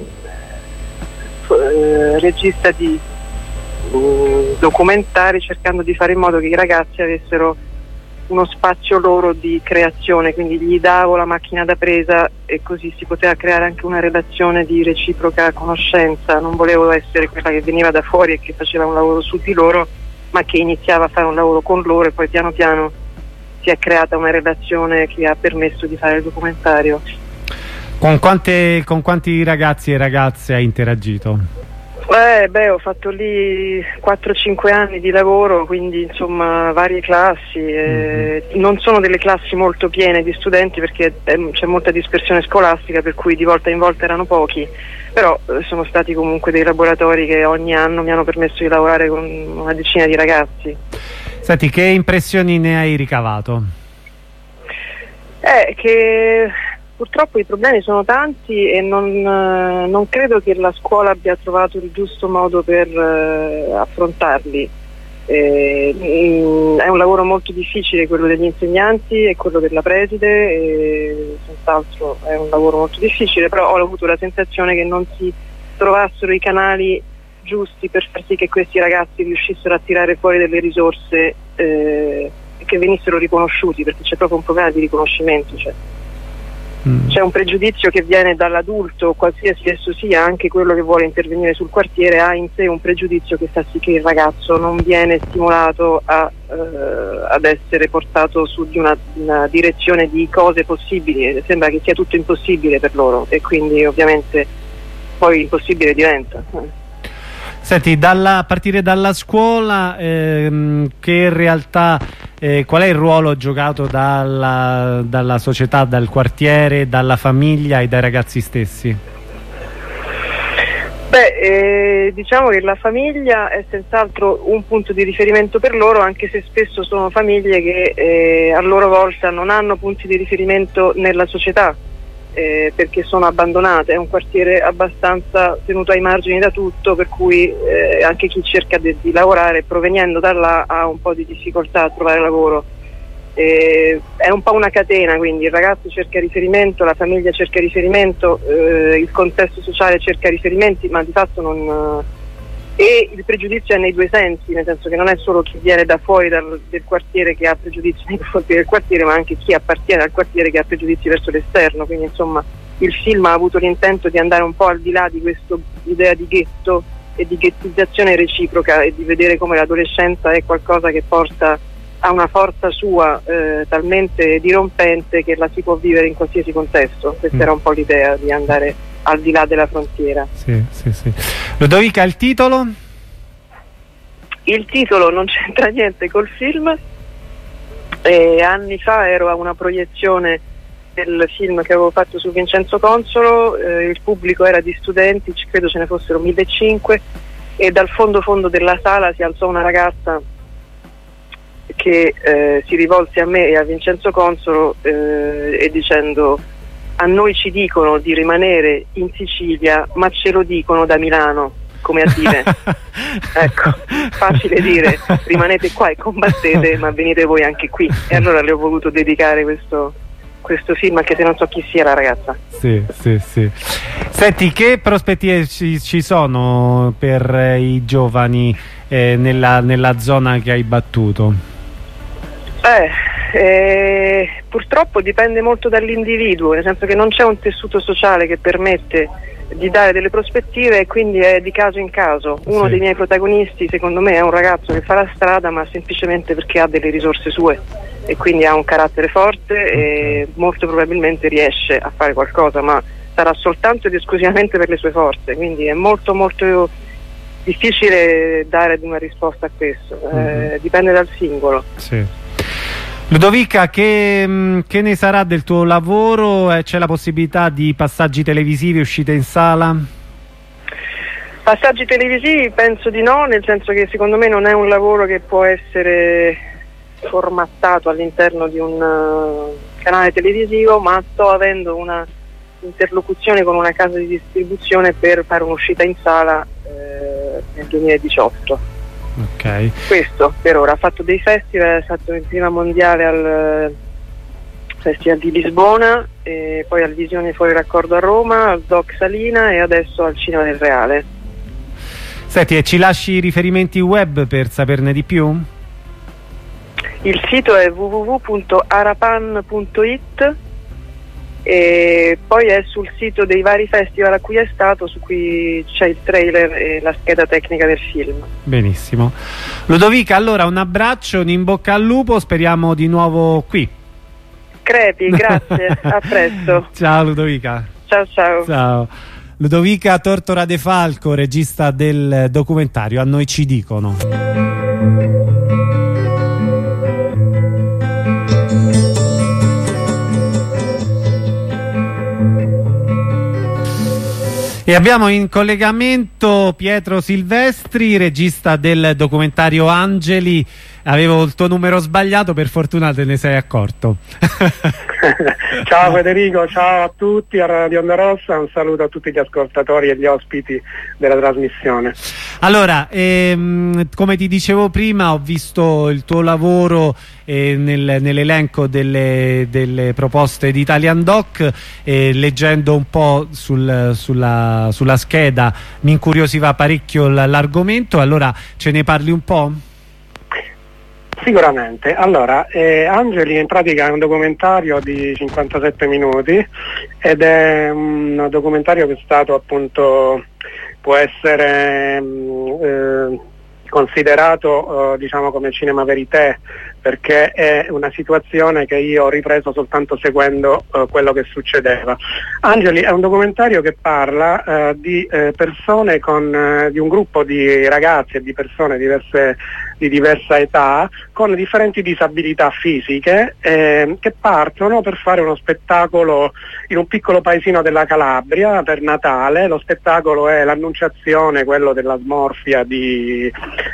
eh, regista di uh, documentari, cercando di fare in modo che i ragazzi avessero uno spazio loro di creazione, quindi gli davo la macchina da presa e così si poteva creare anche una relazione di reciproca conoscenza. Non volevo essere quella che veniva da fuori e che faceva un lavoro su di loro, ma che iniziava a fare un lavoro con loro, e poi piano piano si è creata una relazione che ha permesso di fare il documentario. Con, quante, con quanti ragazzi e ragazze hai interagito? Eh, beh, ho fatto lì quattro cinque anni di lavoro, quindi insomma varie classi, eh, mm-hmm. Non sono delle classi molto piene di studenti perché eh, c'è molta dispersione scolastica, per cui di volta in volta erano pochi, però eh, sono stati comunque dei laboratori che ogni anno mi hanno permesso di lavorare con una decina di ragazzi. Senti, che impressioni ne hai ricavato? Eh, che purtroppo i problemi sono tanti e non, eh, non credo che la scuola abbia trovato il giusto modo per eh, affrontarli. Eh, mh, è un lavoro molto difficile quello degli insegnanti e quello della preside, e senz'altro è un lavoro molto difficile, però ho avuto la sensazione che non si trovassero i canali giusti per far sì che questi ragazzi riuscissero a tirare fuori delle risorse eh, e che venissero riconosciuti, perché c'è proprio un problema di riconoscimento. Cioè. C'è un pregiudizio che viene dall'adulto, qualsiasi esso sia, anche quello che vuole intervenire sul quartiere ha in sé un pregiudizio che fa sì che il ragazzo non viene stimolato a, eh, ad essere portato su di una, una direzione di cose possibili. Sembra che sia tutto impossibile per loro, e quindi ovviamente poi impossibile diventa. Senti, dalla, a partire dalla scuola, ehm, che realtà, eh, qual è il ruolo giocato dalla, dalla società, dal quartiere, dalla famiglia e dai ragazzi stessi? Beh, eh, diciamo che la famiglia è senz'altro un punto di riferimento per loro, anche se spesso sono famiglie che eh, a loro volta non hanno punti di riferimento nella società. Eh, perché sono abbandonate, è un quartiere abbastanza tenuto ai margini da tutto, per cui eh, anche chi cerca di, di lavorare proveniendo da là ha un po' di difficoltà a trovare lavoro. Eh, è un po' una catena, quindi il ragazzo cerca riferimento, la famiglia cerca riferimento, eh, il contesto sociale cerca riferimenti, ma di fatto non... E il pregiudizio è nei due sensi, nel senso che non è solo chi viene da fuori dal, del quartiere che ha pregiudizi nei confronti del quartiere, ma anche chi appartiene al quartiere che ha pregiudizi verso l'esterno. Quindi insomma il film ha avuto l'intento di andare un po' al di là di questa idea di ghetto e di ghettizzazione reciproca, e di vedere come l'adolescenza è qualcosa che porta a una forza sua eh, talmente dirompente che la si può vivere in qualsiasi contesto. Questa mm. era un po' l'idea, di andare al di là della frontiera. Sì, sì, sì. Ludovica, il titolo? Il titolo non c'entra niente col film. E anni fa ero a una proiezione del film che avevo fatto su Vincenzo Consolo, eh, il pubblico era di studenti, credo ce ne fossero millecinquecento, e dal fondo fondo della sala si alzò una ragazza che eh, si rivolse a me e a Vincenzo Consolo eh, e dicendo: a noi ci dicono di rimanere in Sicilia, ma ce lo dicono da Milano, come a dire ecco, facile dire rimanete qua e combattete, ma venite voi anche qui. E allora le ho voluto dedicare questo, questo film, anche se non so chi sia la ragazza. Sì, sì, sì. Senti, che prospettive ci, ci sono per eh, i giovani eh, nella, nella zona che hai battuto? Eh... Eh, purtroppo dipende molto dall'individuo, nel senso che non c'è un tessuto sociale che permette di dare delle prospettive, e quindi è di caso in caso. Uno sì. dei miei protagonisti secondo me è un ragazzo che fa la strada, ma semplicemente perché ha delle risorse sue e quindi ha un carattere forte e molto probabilmente riesce a fare qualcosa, ma sarà soltanto ed esclusivamente per le sue forze, quindi è molto molto difficile dare una risposta a questo. Mm-hmm. eh, dipende dal singolo. Sì. Ludovica, che, che ne sarà del tuo lavoro? Eh, c'è la possibilità di passaggi televisivi, uscite in sala? Passaggi televisivi penso di no, nel senso che secondo me non è un lavoro che può essere formattato all'interno di un uh, canale televisivo, ma sto avendo una interlocuzione con una casa di distribuzione per fare un'uscita in sala eh, nel duemiladiciotto. Okay. Questo per ora. Ha fatto dei festival, ha fatto il prima mondiale al Festival di Lisbona, e poi al Visione Fuori Raccordo a Roma, al Doc Salina e adesso al Cinema del Reale. Senti, e ci lasci i riferimenti web per saperne di più? Il sito è w w w punto arapan punto i t e poi è sul sito dei vari festival a cui è stato, su cui c'è il trailer e la scheda tecnica del film. Benissimo. Ludovica, allora un abbraccio, un in bocca al lupo, speriamo di nuovo qui. Crepi, grazie, a presto. Ciao Ludovica. Ciao ciao. Ciao. Ludovica Tortora De Falco, regista del documentario A Noi Ci Dicono. E abbiamo in collegamento Pietro Silvestri, regista del documentario Angeli. Avevo il tuo numero sbagliato, per fortuna te ne sei accorto. Ciao Federico, ciao a tutti, a Radio Onda Rossa, un saluto a tutti gli ascoltatori e gli ospiti della trasmissione. Allora, ehm, come ti dicevo prima, ho visto il tuo lavoro eh, nel, nell'elenco delle, delle proposte di Italian Doc, e leggendo un po' sul, sulla, sulla scheda mi incuriosiva parecchio l'argomento. Allora ce ne parli un po'? Sicuramente. Allora, eh, Angeli in pratica è un documentario di cinquantasette minuti ed è un documentario che è stato appunto, può essere eh, considerato eh, diciamo come cinema verité, perché è una situazione che io ho ripreso soltanto seguendo eh, quello che succedeva. Angeli è un documentario che parla eh, di eh, persone con eh, di un gruppo di ragazzi e di persone diverse, di diversa età, con differenti disabilità fisiche, eh, che partono per fare uno spettacolo in un piccolo paesino della Calabria per Natale. Lo spettacolo è l'Annunciazione, quello della smorfia di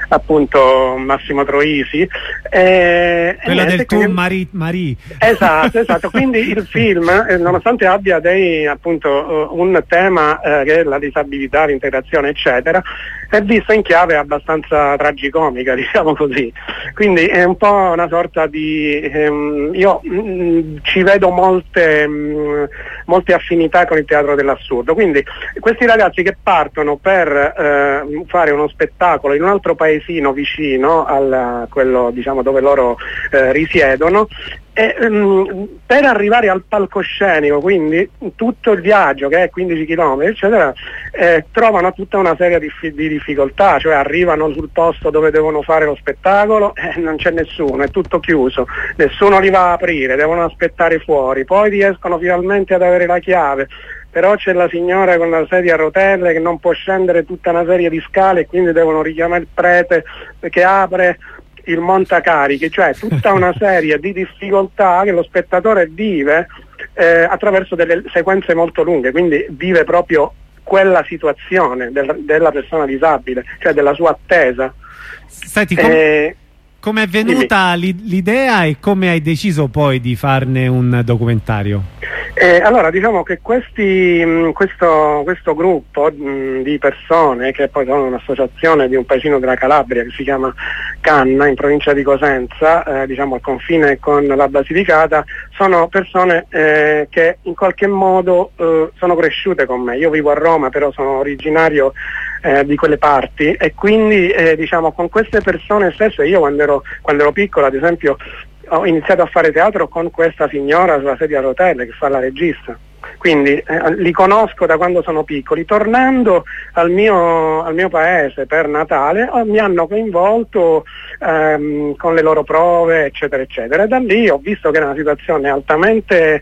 appunto Massimo Troisi. Eh, Quella del tu Marie, Marie. Esatto, esatto. Quindi il film, eh, nonostante abbia dei appunto uh, un tema eh, che è la disabilità, l'integrazione, eccetera, è visto in chiave abbastanza tragicomica, diciamo così. Quindi è un po' una sorta di ehm, io mh, ci vedo molte mh, molte affinità con il teatro dell'assurdo. Quindi questi ragazzi che partono per eh, fare uno spettacolo in un altro paesino vicino a quello diciamo dove loro eh, risiedono, e um, per arrivare al palcoscenico, quindi tutto il viaggio che è quindici chilometri eccetera, eh, trovano tutta una serie di, di difficoltà, cioè arrivano sul posto dove devono fare lo spettacolo e eh, non c'è nessuno, è tutto chiuso, nessuno li va a aprire, devono aspettare fuori, poi riescono finalmente ad avere la chiave, però c'è la signora con la sedia a rotelle che non può scendere tutta una serie di scale e quindi devono richiamare il prete che apre il montacarichi, cioè tutta una serie di difficoltà che lo spettatore vive eh, attraverso delle sequenze molto lunghe, quindi vive proprio quella situazione del, della persona disabile, cioè della sua attesa. Senti, com eh, come è venuta l'idea e come hai deciso poi di farne un documentario? Eh, allora diciamo che questi, mh, questo, questo gruppo mh, di persone, che poi sono un'associazione di un paesino della Calabria che si chiama Canna, in provincia di Cosenza, eh, diciamo al confine con la Basilicata, sono persone eh, che in qualche modo eh, sono cresciute con me. Io vivo a Roma, però sono originario eh, di quelle parti, e quindi eh, diciamo con queste persone stesse, io quando ero, quando ero piccola ad esempio ho iniziato a fare teatro con questa signora sulla sedia a rotelle che fa la regista, quindi eh, li conosco da quando sono piccoli. Tornando al mio, al mio paese per Natale eh, mi hanno coinvolto ehm, con le loro prove eccetera eccetera, e da lì ho visto che era una situazione altamente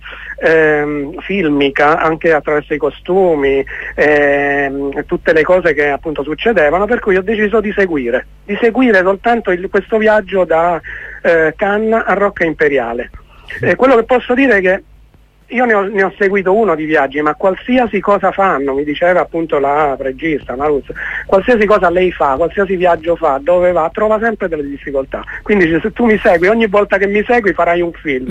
ehm, filmica, anche attraverso i costumi, ehm, tutte le cose che appunto succedevano, per cui ho deciso di seguire di seguire soltanto il, questo viaggio da eh, Cannes a Rocca Imperiale. Eh, quello che posso dire è che io ne ho, ne ho seguito uno di viaggi, ma qualsiasi cosa fanno, mi diceva appunto la regista Maruz, qualsiasi cosa lei fa, qualsiasi viaggio fa, dove va, trova sempre delle difficoltà. Quindi se tu mi segui, ogni volta che mi segui farai un film.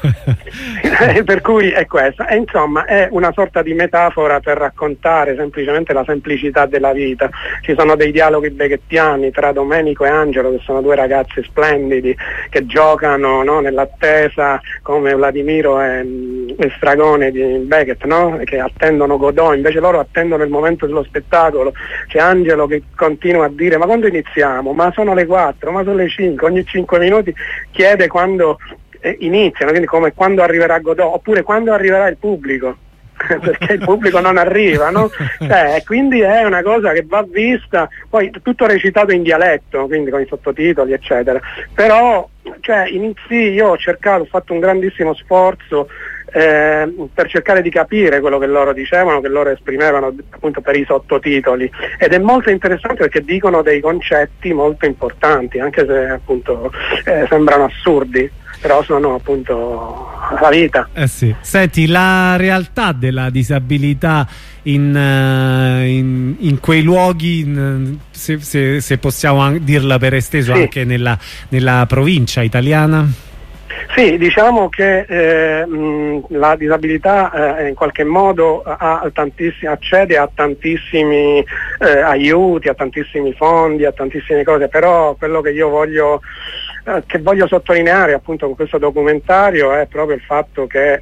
Per cui è questo. E insomma è una sorta di metafora per raccontare semplicemente la semplicità della vita. Ci sono dei dialoghi becchettiani tra Domenico e Angelo, che sono due ragazzi splendidi che giocano, no, nell'attesa, come Vladimiro e, e Stragone di Beckett, no? Che attendono Godot, invece loro attendono il momento dello spettacolo. C'è Angelo che continua a dire: ma quando iniziamo? Ma sono le quattro, ma sono le cinque, ogni cinque minuti chiede quando eh, iniziano, quindi come quando arriverà Godot, oppure quando arriverà il pubblico. Perché il pubblico non arriva, no? Cioè, quindi è una cosa che va vista, poi tutto recitato in dialetto, quindi con i sottotitoli eccetera, però cioè, inizi, io ho cercato, ho fatto un grandissimo sforzo eh, per cercare di capire quello che loro dicevano, che loro esprimevano appunto per i sottotitoli, ed è molto interessante perché dicono dei concetti molto importanti, anche se appunto eh, sembrano assurdi, però sono appunto la vita. Eh sì. Senti, la realtà della disabilità in, uh, in, in quei luoghi, in, se, se, se possiamo dirla per esteso, sì, anche nella, nella provincia italiana? Sì, diciamo che eh, mh, la disabilità eh, in qualche modo ha tantissimi, accede a tantissimi eh, aiuti, a tantissimi fondi, a tantissime cose, però quello che io voglio che voglio sottolineare appunto con questo documentario è proprio il fatto che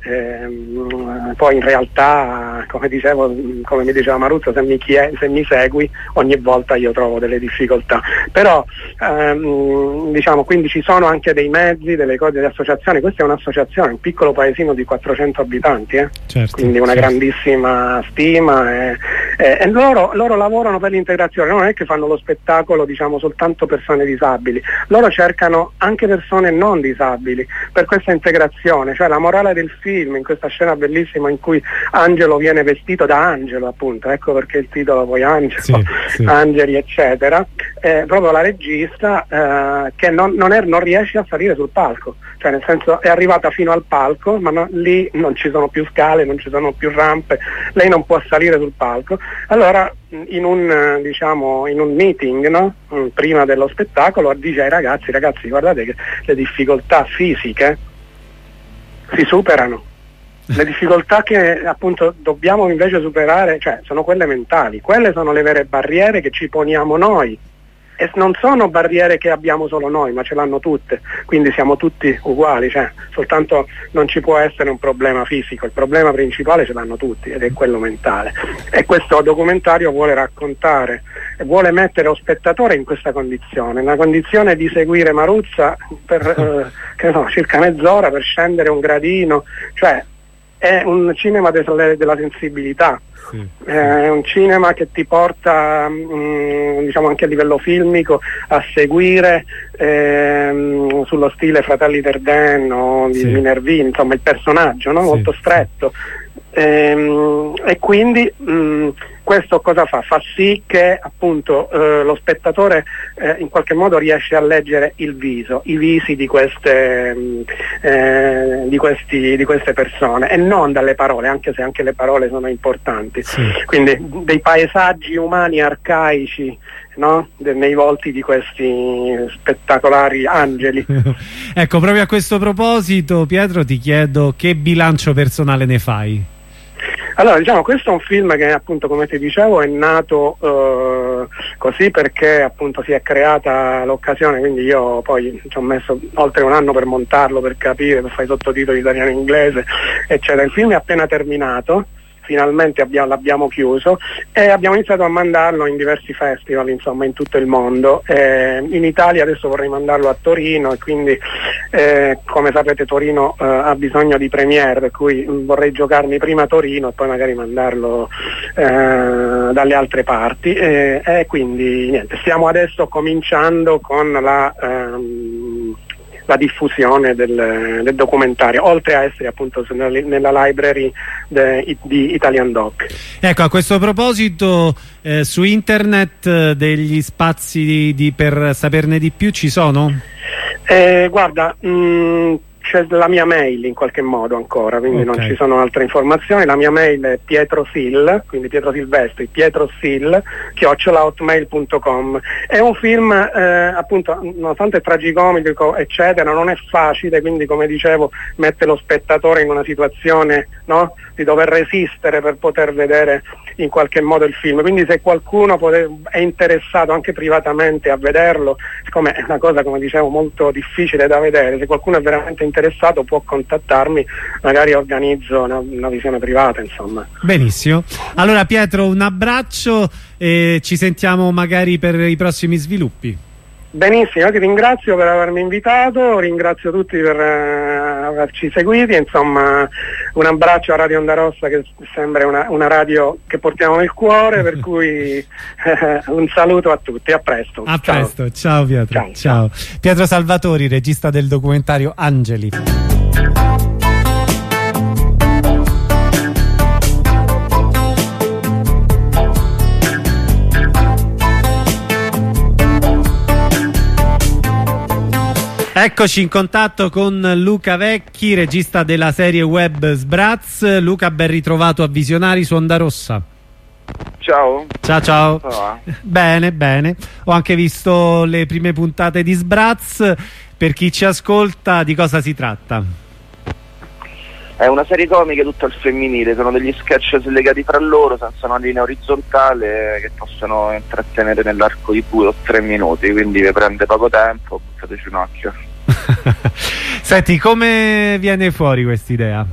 ehm, poi in realtà, come dicevo, come mi diceva Maruzzo, se mi, chie- se mi segui ogni volta io trovo delle difficoltà, però ehm, diciamo, quindi ci sono anche dei mezzi, delle cose, delle associazioni. Questa è un'associazione, un piccolo paesino di quattrocento abitanti, eh? Certo, quindi una certo. grandissima stima e, e, e loro, loro lavorano per l'integrazione, non è che fanno lo spettacolo diciamo soltanto persone disabili, loro cercano anche persone non disabili per questa integrazione. Cioè la morale del film, in questa scena bellissima in cui Angelo viene vestito da Angelo, appunto, ecco perché il titolo poi Angelo, sì, sì. Angeli eccetera, è proprio la regista eh, che non, non, è, non riesce a salire sul palco, cioè nel senso è arrivata fino al palco ma no, lì non ci sono più scale, non ci sono più rampe, lei non può salire sul palco. Allora in un diciamo in un meeting, no? Prima dello spettacolo dice ai ragazzi: ragazzi, guardate che le difficoltà fisiche si superano, le difficoltà che appunto dobbiamo invece superare, cioè sono quelle mentali, quelle sono le vere barriere che ci poniamo noi, e non sono barriere che abbiamo solo noi, ma ce l'hanno tutte, quindi siamo tutti uguali, cioè soltanto non ci può essere un problema fisico, il problema principale ce l'hanno tutti ed è quello mentale, e questo documentario vuole raccontare e vuole mettere lo spettatore in questa condizione, la condizione di seguire Maruzza per eh, che no, circa mezz'ora per scendere un gradino, cioè è un cinema de- della sensibilità. Sì. È un cinema che ti porta mh, diciamo anche a livello filmico a seguire ehm, sullo stile Fratelli Dardenne o di sì. Minervini, insomma il personaggio, no? Sì. Molto stretto, ehm, e quindi mh, questo cosa fa? Fa sì che appunto eh, lo spettatore eh, in qualche modo riesce a leggere il viso, i visi di queste, mh, eh, di, questi, di queste persone, e non dalle parole, anche se anche le parole sono importanti. Sì. Quindi dei paesaggi umani arcaici, no? De, nei volti di questi spettacolari angeli. Ecco, proprio a questo proposito, Pietro, ti chiedo che bilancio personale ne fai? Allora, diciamo, questo è un film che appunto, come ti dicevo, è nato eh, così perché appunto si è creata l'occasione, quindi io poi ci ho messo oltre un anno per montarlo, per capire, per fare i sottotitoli italiano e inglese, eccetera. Il film è appena terminato, finalmente abbiamo, l'abbiamo chiuso e abbiamo iniziato a mandarlo in diversi festival, insomma, in tutto il mondo. Eh, in Italia adesso vorrei mandarlo a Torino, e quindi eh, come sapete Torino eh, ha bisogno di premiere, per cui vorrei giocarmi prima a Torino e poi magari mandarlo eh, dalle altre parti, e eh, eh, quindi niente, stiamo adesso cominciando con la ehm, la diffusione del, del documentario, oltre a essere appunto nella library de, di Italian Doc. Ecco, a questo proposito eh, su internet eh, degli spazi di, di, per saperne di più ci sono? Eh, guarda, mh, c'è la mia mail in qualche modo ancora, quindi okay. non ci sono altre informazioni. La mia mail è Pietro Sil, quindi Pietro Silvestri, Pietro Sil chiocciola hotmail punto com. È un film eh, appunto, nonostante tragicomico eccetera, non è facile, quindi come dicevo mette lo spettatore in una situazione, no, di dover resistere per poter vedere in qualche modo il film. Quindi se qualcuno pote- è interessato anche privatamente a vederlo, siccome è una cosa, come dicevo, molto difficile da vedere, se qualcuno è veramente interessato può contattarmi, magari organizzo una, una visione privata, insomma. Benissimo, allora Pietro, un abbraccio e ci sentiamo magari per i prossimi sviluppi. Benissimo, io ti ringrazio per avermi invitato, ringrazio tutti per uh, averci seguiti, insomma un abbraccio a Radio Onda Rossa, che sembra una, una radio che portiamo nel cuore, per cui eh, un saluto a tutti, a presto. A ciao. presto, ciao Pietro. Ciao, ciao. ciao. Pietro Salvatori, regista del documentario Angeli. Eccoci in contatto con Luca Vecchi, regista della serie web Sbraz. Luca, ben ritrovato a Visionari su Onda Rossa. Ciao. Ciao ciao. Ciao. Bene, bene. Ho anche visto le prime puntate di Sbraz. Per chi ci ascolta, di cosa si tratta? È una serie comica tutta al femminile, sono degli sketch slegati fra loro senza una linea orizzontale che possono intrattenere nell'arco di due o tre minuti, quindi vi prende poco tempo, buttateci un occhio. Senti, come viene fuori quest'idea?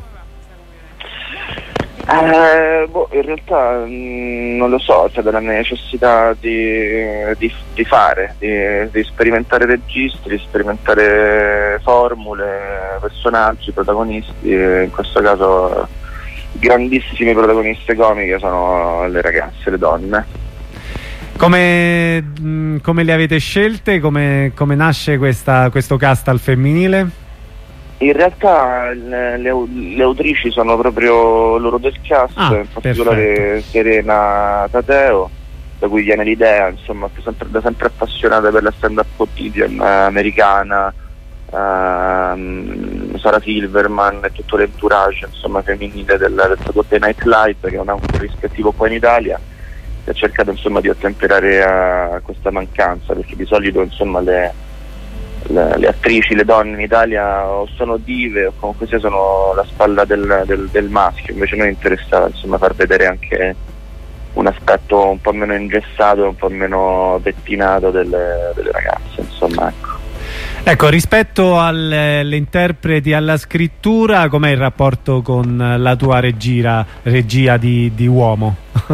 Eh, boh, in realtà mh, non lo so, c'è della necessità di, di, di fare, di, di sperimentare registri, sperimentare formule, personaggi, protagonisti, e in questo caso grandissime protagoniste comiche sono le ragazze, le donne. Come, mh, come le avete scelte? Come, come nasce questa, questo cast al femminile? In realtà le, le, le autrici sono proprio loro del cast, ah, in particolare perfetto. Serena Tateo, da cui viene l'idea, insomma, che sempre, da sempre appassionata per la stand-up comedian eh, americana, ehm, Sarah Silverman e tutto l'entourage, insomma, femminile del, del Saturday Night Live, che è un rispettivo qua in Italia, che ha cercato, insomma, di ottemperare a questa mancanza, perché di solito, insomma, le Le, le attrici, le donne in Italia o sono dive o comunque sia sono la spalla del, del, del maschio. Invece a noi interessava, insomma, far vedere anche un aspetto un po' meno ingessato e un po' meno pettinato delle, delle ragazze, insomma, ecco. Ecco, rispetto alle interpreti, alla scrittura, com'è il rapporto con la tua regia, regia di, di uomo?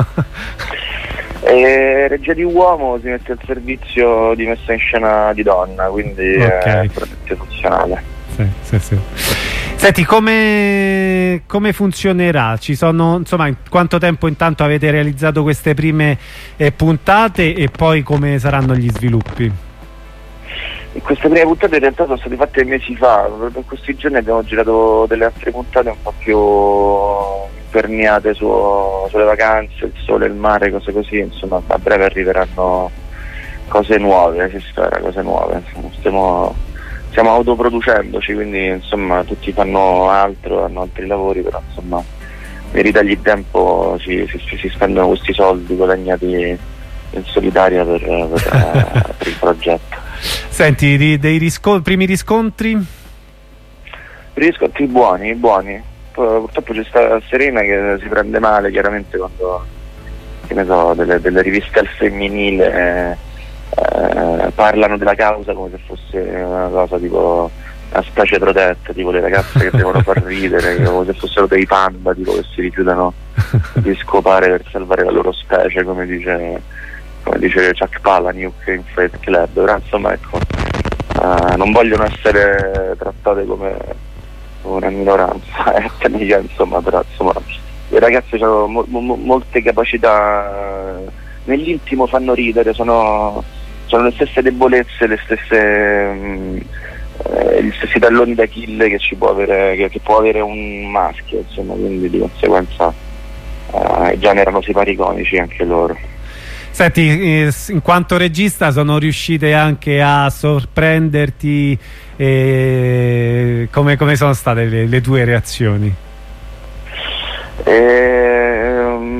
E regia di uomo si mette al servizio di messa in scena di donna, quindi okay. È veramente funzionale. Sì, sì, sì. Senti, come, come funzionerà? Ci sono, insomma, in quanto tempo intanto avete realizzato queste prime eh, puntate e poi come saranno gli sviluppi? E queste prime puntate in realtà sono state fatte mesi fa, per questi giorni abbiamo girato delle altre puntate un po' più perniate su, sulle vacanze, il sole, il mare, cose così, insomma a breve arriveranno cose nuove, si spera, cose nuove, insomma, stiamo, stiamo autoproducendoci, quindi insomma tutti fanno altro, hanno altri lavori, però insomma nei ritagli di tempo si, si, si spendono questi soldi guadagnati in solitaria per, per, per il progetto. Senti, di, dei risco- primi riscontri? Riscontri buoni, buoni. Purtroppo c'è stata Serena che si prende male chiaramente quando, che ne so, delle, delle riviste al femminile eh, parlano della causa come se fosse una cosa tipo una specie protetta, tipo le ragazze che devono far ridere, come se fossero dei panda, tipo che si rifiutano di scopare per salvare la loro specie, come dice, come dice Chuck Palahniuk in Fight Club. Però insomma, ecco, uh, non vogliono essere trattate come una minoranza etnica, insomma, però insomma le ragazze hanno mo- mo- molte capacità, nell'intimo fanno ridere, sono, sono le stesse debolezze, le stesse mh, eh, gli stessi talloni d'Achille che ci può avere, che, che può avere un maschio, insomma, quindi di conseguenza eh, generano sipariconici anche loro. Senti, eh, in quanto regista sono riuscite anche a sorprenderti, eh, come, come sono state le, le tue reazioni? Eh,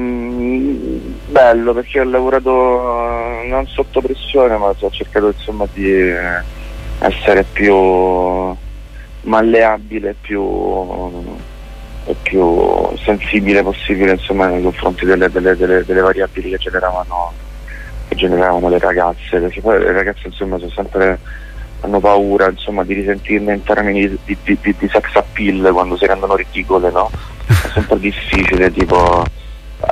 um, bello, perché ho lavorato non sotto pressione, ma ho cercato insomma di essere più malleabile, più, e più sensibile possibile, insomma, nei confronti delle, delle, delle, delle variabili che generavano che generavano le ragazze, perché poi le ragazze insomma sono sempre, hanno paura insomma di risentirne in termini di, di, di, di sex appeal quando si rendono ridicole, no? È sempre difficile tipo uh,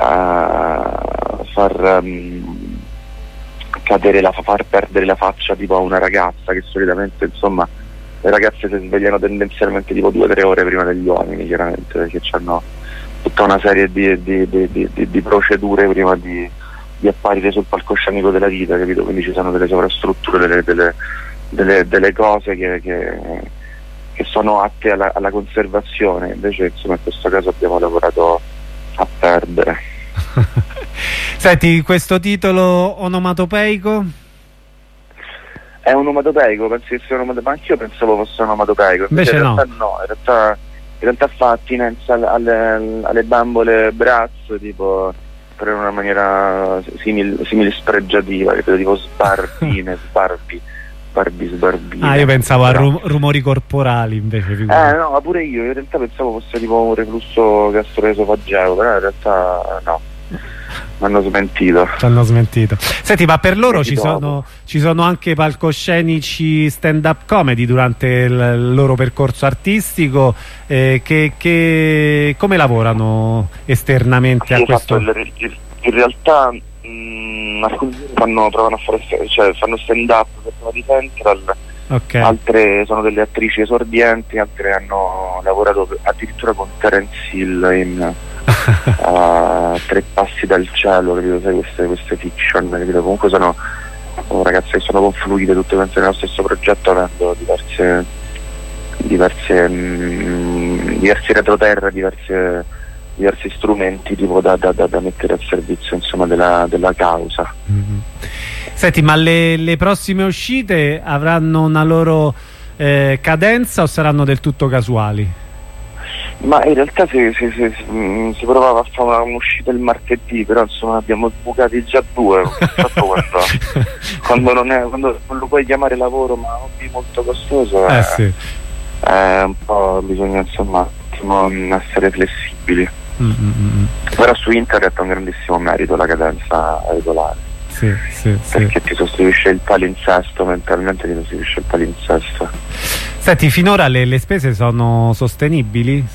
far um, cadere la, far perdere la faccia tipo a una ragazza, che solitamente insomma le ragazze si svegliano tendenzialmente tipo due o tre ore prima degli uomini, chiaramente, perché hanno tutta una serie di, di, di, di, di, di procedure prima di, di apparire sul palcoscenico della vita, capito? Quindi ci sono delle sovrastrutture, delle, delle, delle, delle cose che, che, che sono atte alla, alla conservazione, invece insomma in questo caso abbiamo lavorato a perdere. Senti, questo titolo onomatopeico? È un onomatopeico, pensi che sia un onomatopeico? Ma anch'io pensavo fosse un onomatopeico, invece in no. realtà no, in realtà, in realtà fa attinenza alle, alle, alle bambole Bratz, tipo per una maniera simil, simile spregiativa, tipo sbarbine, sbarbi, sbarbi, sbarbine. Ah, io pensavo a rum rumori corporali invece. Eh no, ma pure io, in realtà pensavo fosse tipo un reflusso gastroesofageo, però in realtà no. Mi hanno smentito. Ci hanno smentito. Senti, ma per loro ci sono, ci sono anche palcoscenici stand-up comedy durante il, il loro percorso artistico, eh, che, che come lavorano esternamente sì, a questo? Esatto, in, in realtà mh, alcuni fanno, provano a fare, cioè fanno stand-up per di Central, okay. Altre sono delle attrici esordienti, altre hanno lavorato addirittura con Terence Hill in a Tre passi dal cielo, capito? Sai, queste, queste fiction, capito? Comunque sono, sono ragazze che sono confluite tutte quante nello stesso progetto, avendo diverse diverse mh, diversi retroterra, diverse, diversi strumenti tipo da, da, da, da mettere al servizio insomma della, della causa. Mm-hmm. Senti, ma le, le prossime uscite avranno una loro eh, cadenza o saranno del tutto casuali? Ma in realtà si, si, si, si, si provava a fare un'uscita il martedì, però insomma abbiamo bucati già due. quando, quando, non è, quando non lo puoi chiamare lavoro ma hobby molto costoso, eh, è, sì. è un po' bisogna insomma essere flessibili. Mm-mm. Però su internet è un grandissimo merito la cadenza regolare. Sì, sì, perché sì. ti sostituisce il palinsesto, mentalmente ti sostituisce il palinsesto. Senti, finora le, le spese sono sostenibili?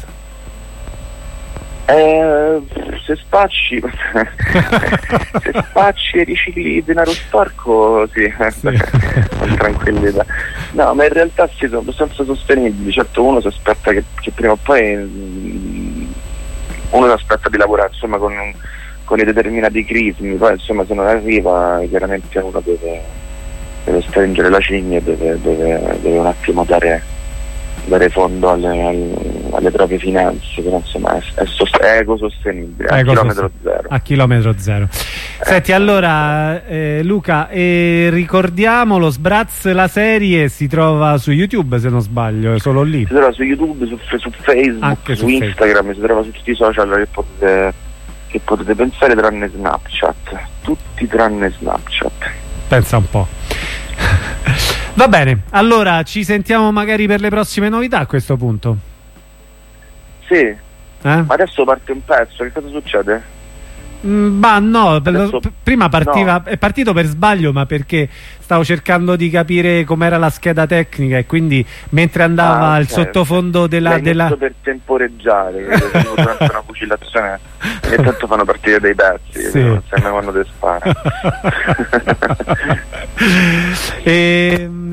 Eh, se spacci se spacci e ricicli denaro sporco, sì, sì. Con tranquillità. No, ma in realtà sì, sono abbastanza sostenibili. Certo, uno si aspetta che, che prima o poi uno si aspetta di lavorare insomma con un con i determinati crismi, poi insomma se non arriva chiaramente uno deve, deve stringere la cinghia e deve, deve, deve un attimo dare, dare fondo alle, alle, alle proprie finanze, però insomma è, è, sost è ecosostenibile, a Eco chilometro zero. A chilometro zero. Eh. Senti, allora eh, Luca, eh, ricordiamolo, Sbraz la serie si trova su YouTube se non sbaglio, è solo lì. Si trova su YouTube, su, su Facebook, anche su, su Instagram, Facebook. Si trova su tutti i social che potete... che potete pensare tranne Snapchat, tutti tranne Snapchat. Pensa un po'. Va bene, allora ci sentiamo magari per le prossime novità a questo punto. Sì, eh? Ma adesso parte un pezzo, che cosa succede? Mm, bah no, adesso... prima partiva, no. È partito per sbaglio, ma perché stavo cercando di capire com'era la scheda tecnica e quindi mentre andava ah, il okay. sottofondo della... L'hai della... per temporeggiare, durante una fucilazione e tanto fanno partire dei pezzi, sì. Non sai mai quando ti spara. e, eh,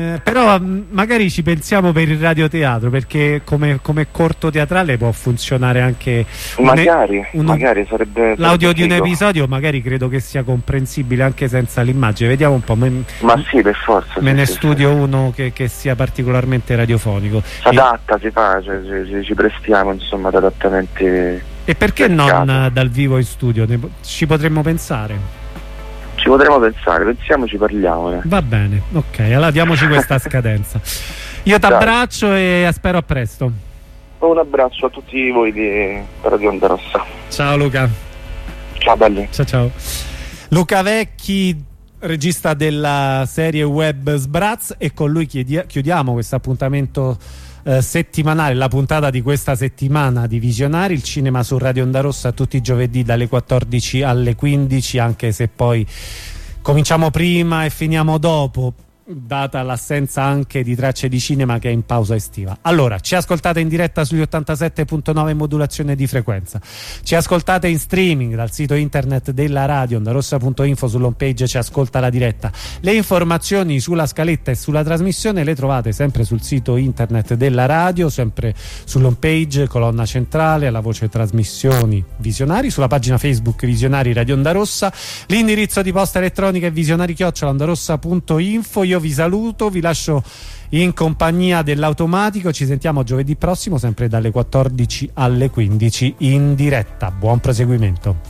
Eh, però mh, magari ci pensiamo per il radioteatro, perché come, come corto teatrale può funzionare anche magari, un, magari sarebbe l'audio sarebbe di un episodio, magari credo che sia comprensibile anche senza l'immagine. Vediamo un po'. Me, ma sì, per forza. Me sì, ne sì, studio sì. uno che, che sia particolarmente radiofonico. Si adatta, e, si fa, cioè, ci, ci prestiamo insomma ad adattamenti. E perché cercati. non dal vivo in studio? Ne, ci potremmo pensare? Ci potremmo pensare, pensiamoci, parliamone. Va bene, ok, allora diamoci questa scadenza. Io ti abbraccio e spero a presto. Un abbraccio a tutti voi di Radio Onda Rossa. Ciao Luca. Ciao belli. Ciao ciao. Luca Vecchi, regista della serie web Sbraz, e con lui chiedi- chiudiamo questo appuntamento eh, settimanale, la puntata di questa settimana di Visionari, il cinema su Radio Onda Rossa tutti i giovedì dalle quattordici alle quindici, anche se poi cominciamo prima e finiamo dopo, data l'assenza anche di Tracce di Cinema che è in pausa estiva. Allora, ci ascoltate in diretta sugli ottantasette punto nove modulazione di frequenza, ci ascoltate in streaming dal sito internet della radio ondarossa punto info, sull'home page ci ascolta la diretta. Le informazioni sulla scaletta e sulla trasmissione le trovate sempre sul sito internet della radio, sempre sull'home page, colonna centrale, alla voce trasmissioni Visionari, sulla pagina Facebook Visionari Radio Onda Rossa. L'indirizzo di posta elettronica è visionari chiocciola ondarossa punto info. Io vi saluto, vi lascio in compagnia dell'Automatico, ci sentiamo giovedì prossimo sempre dalle quattordici alle quindici in diretta. Buon proseguimento.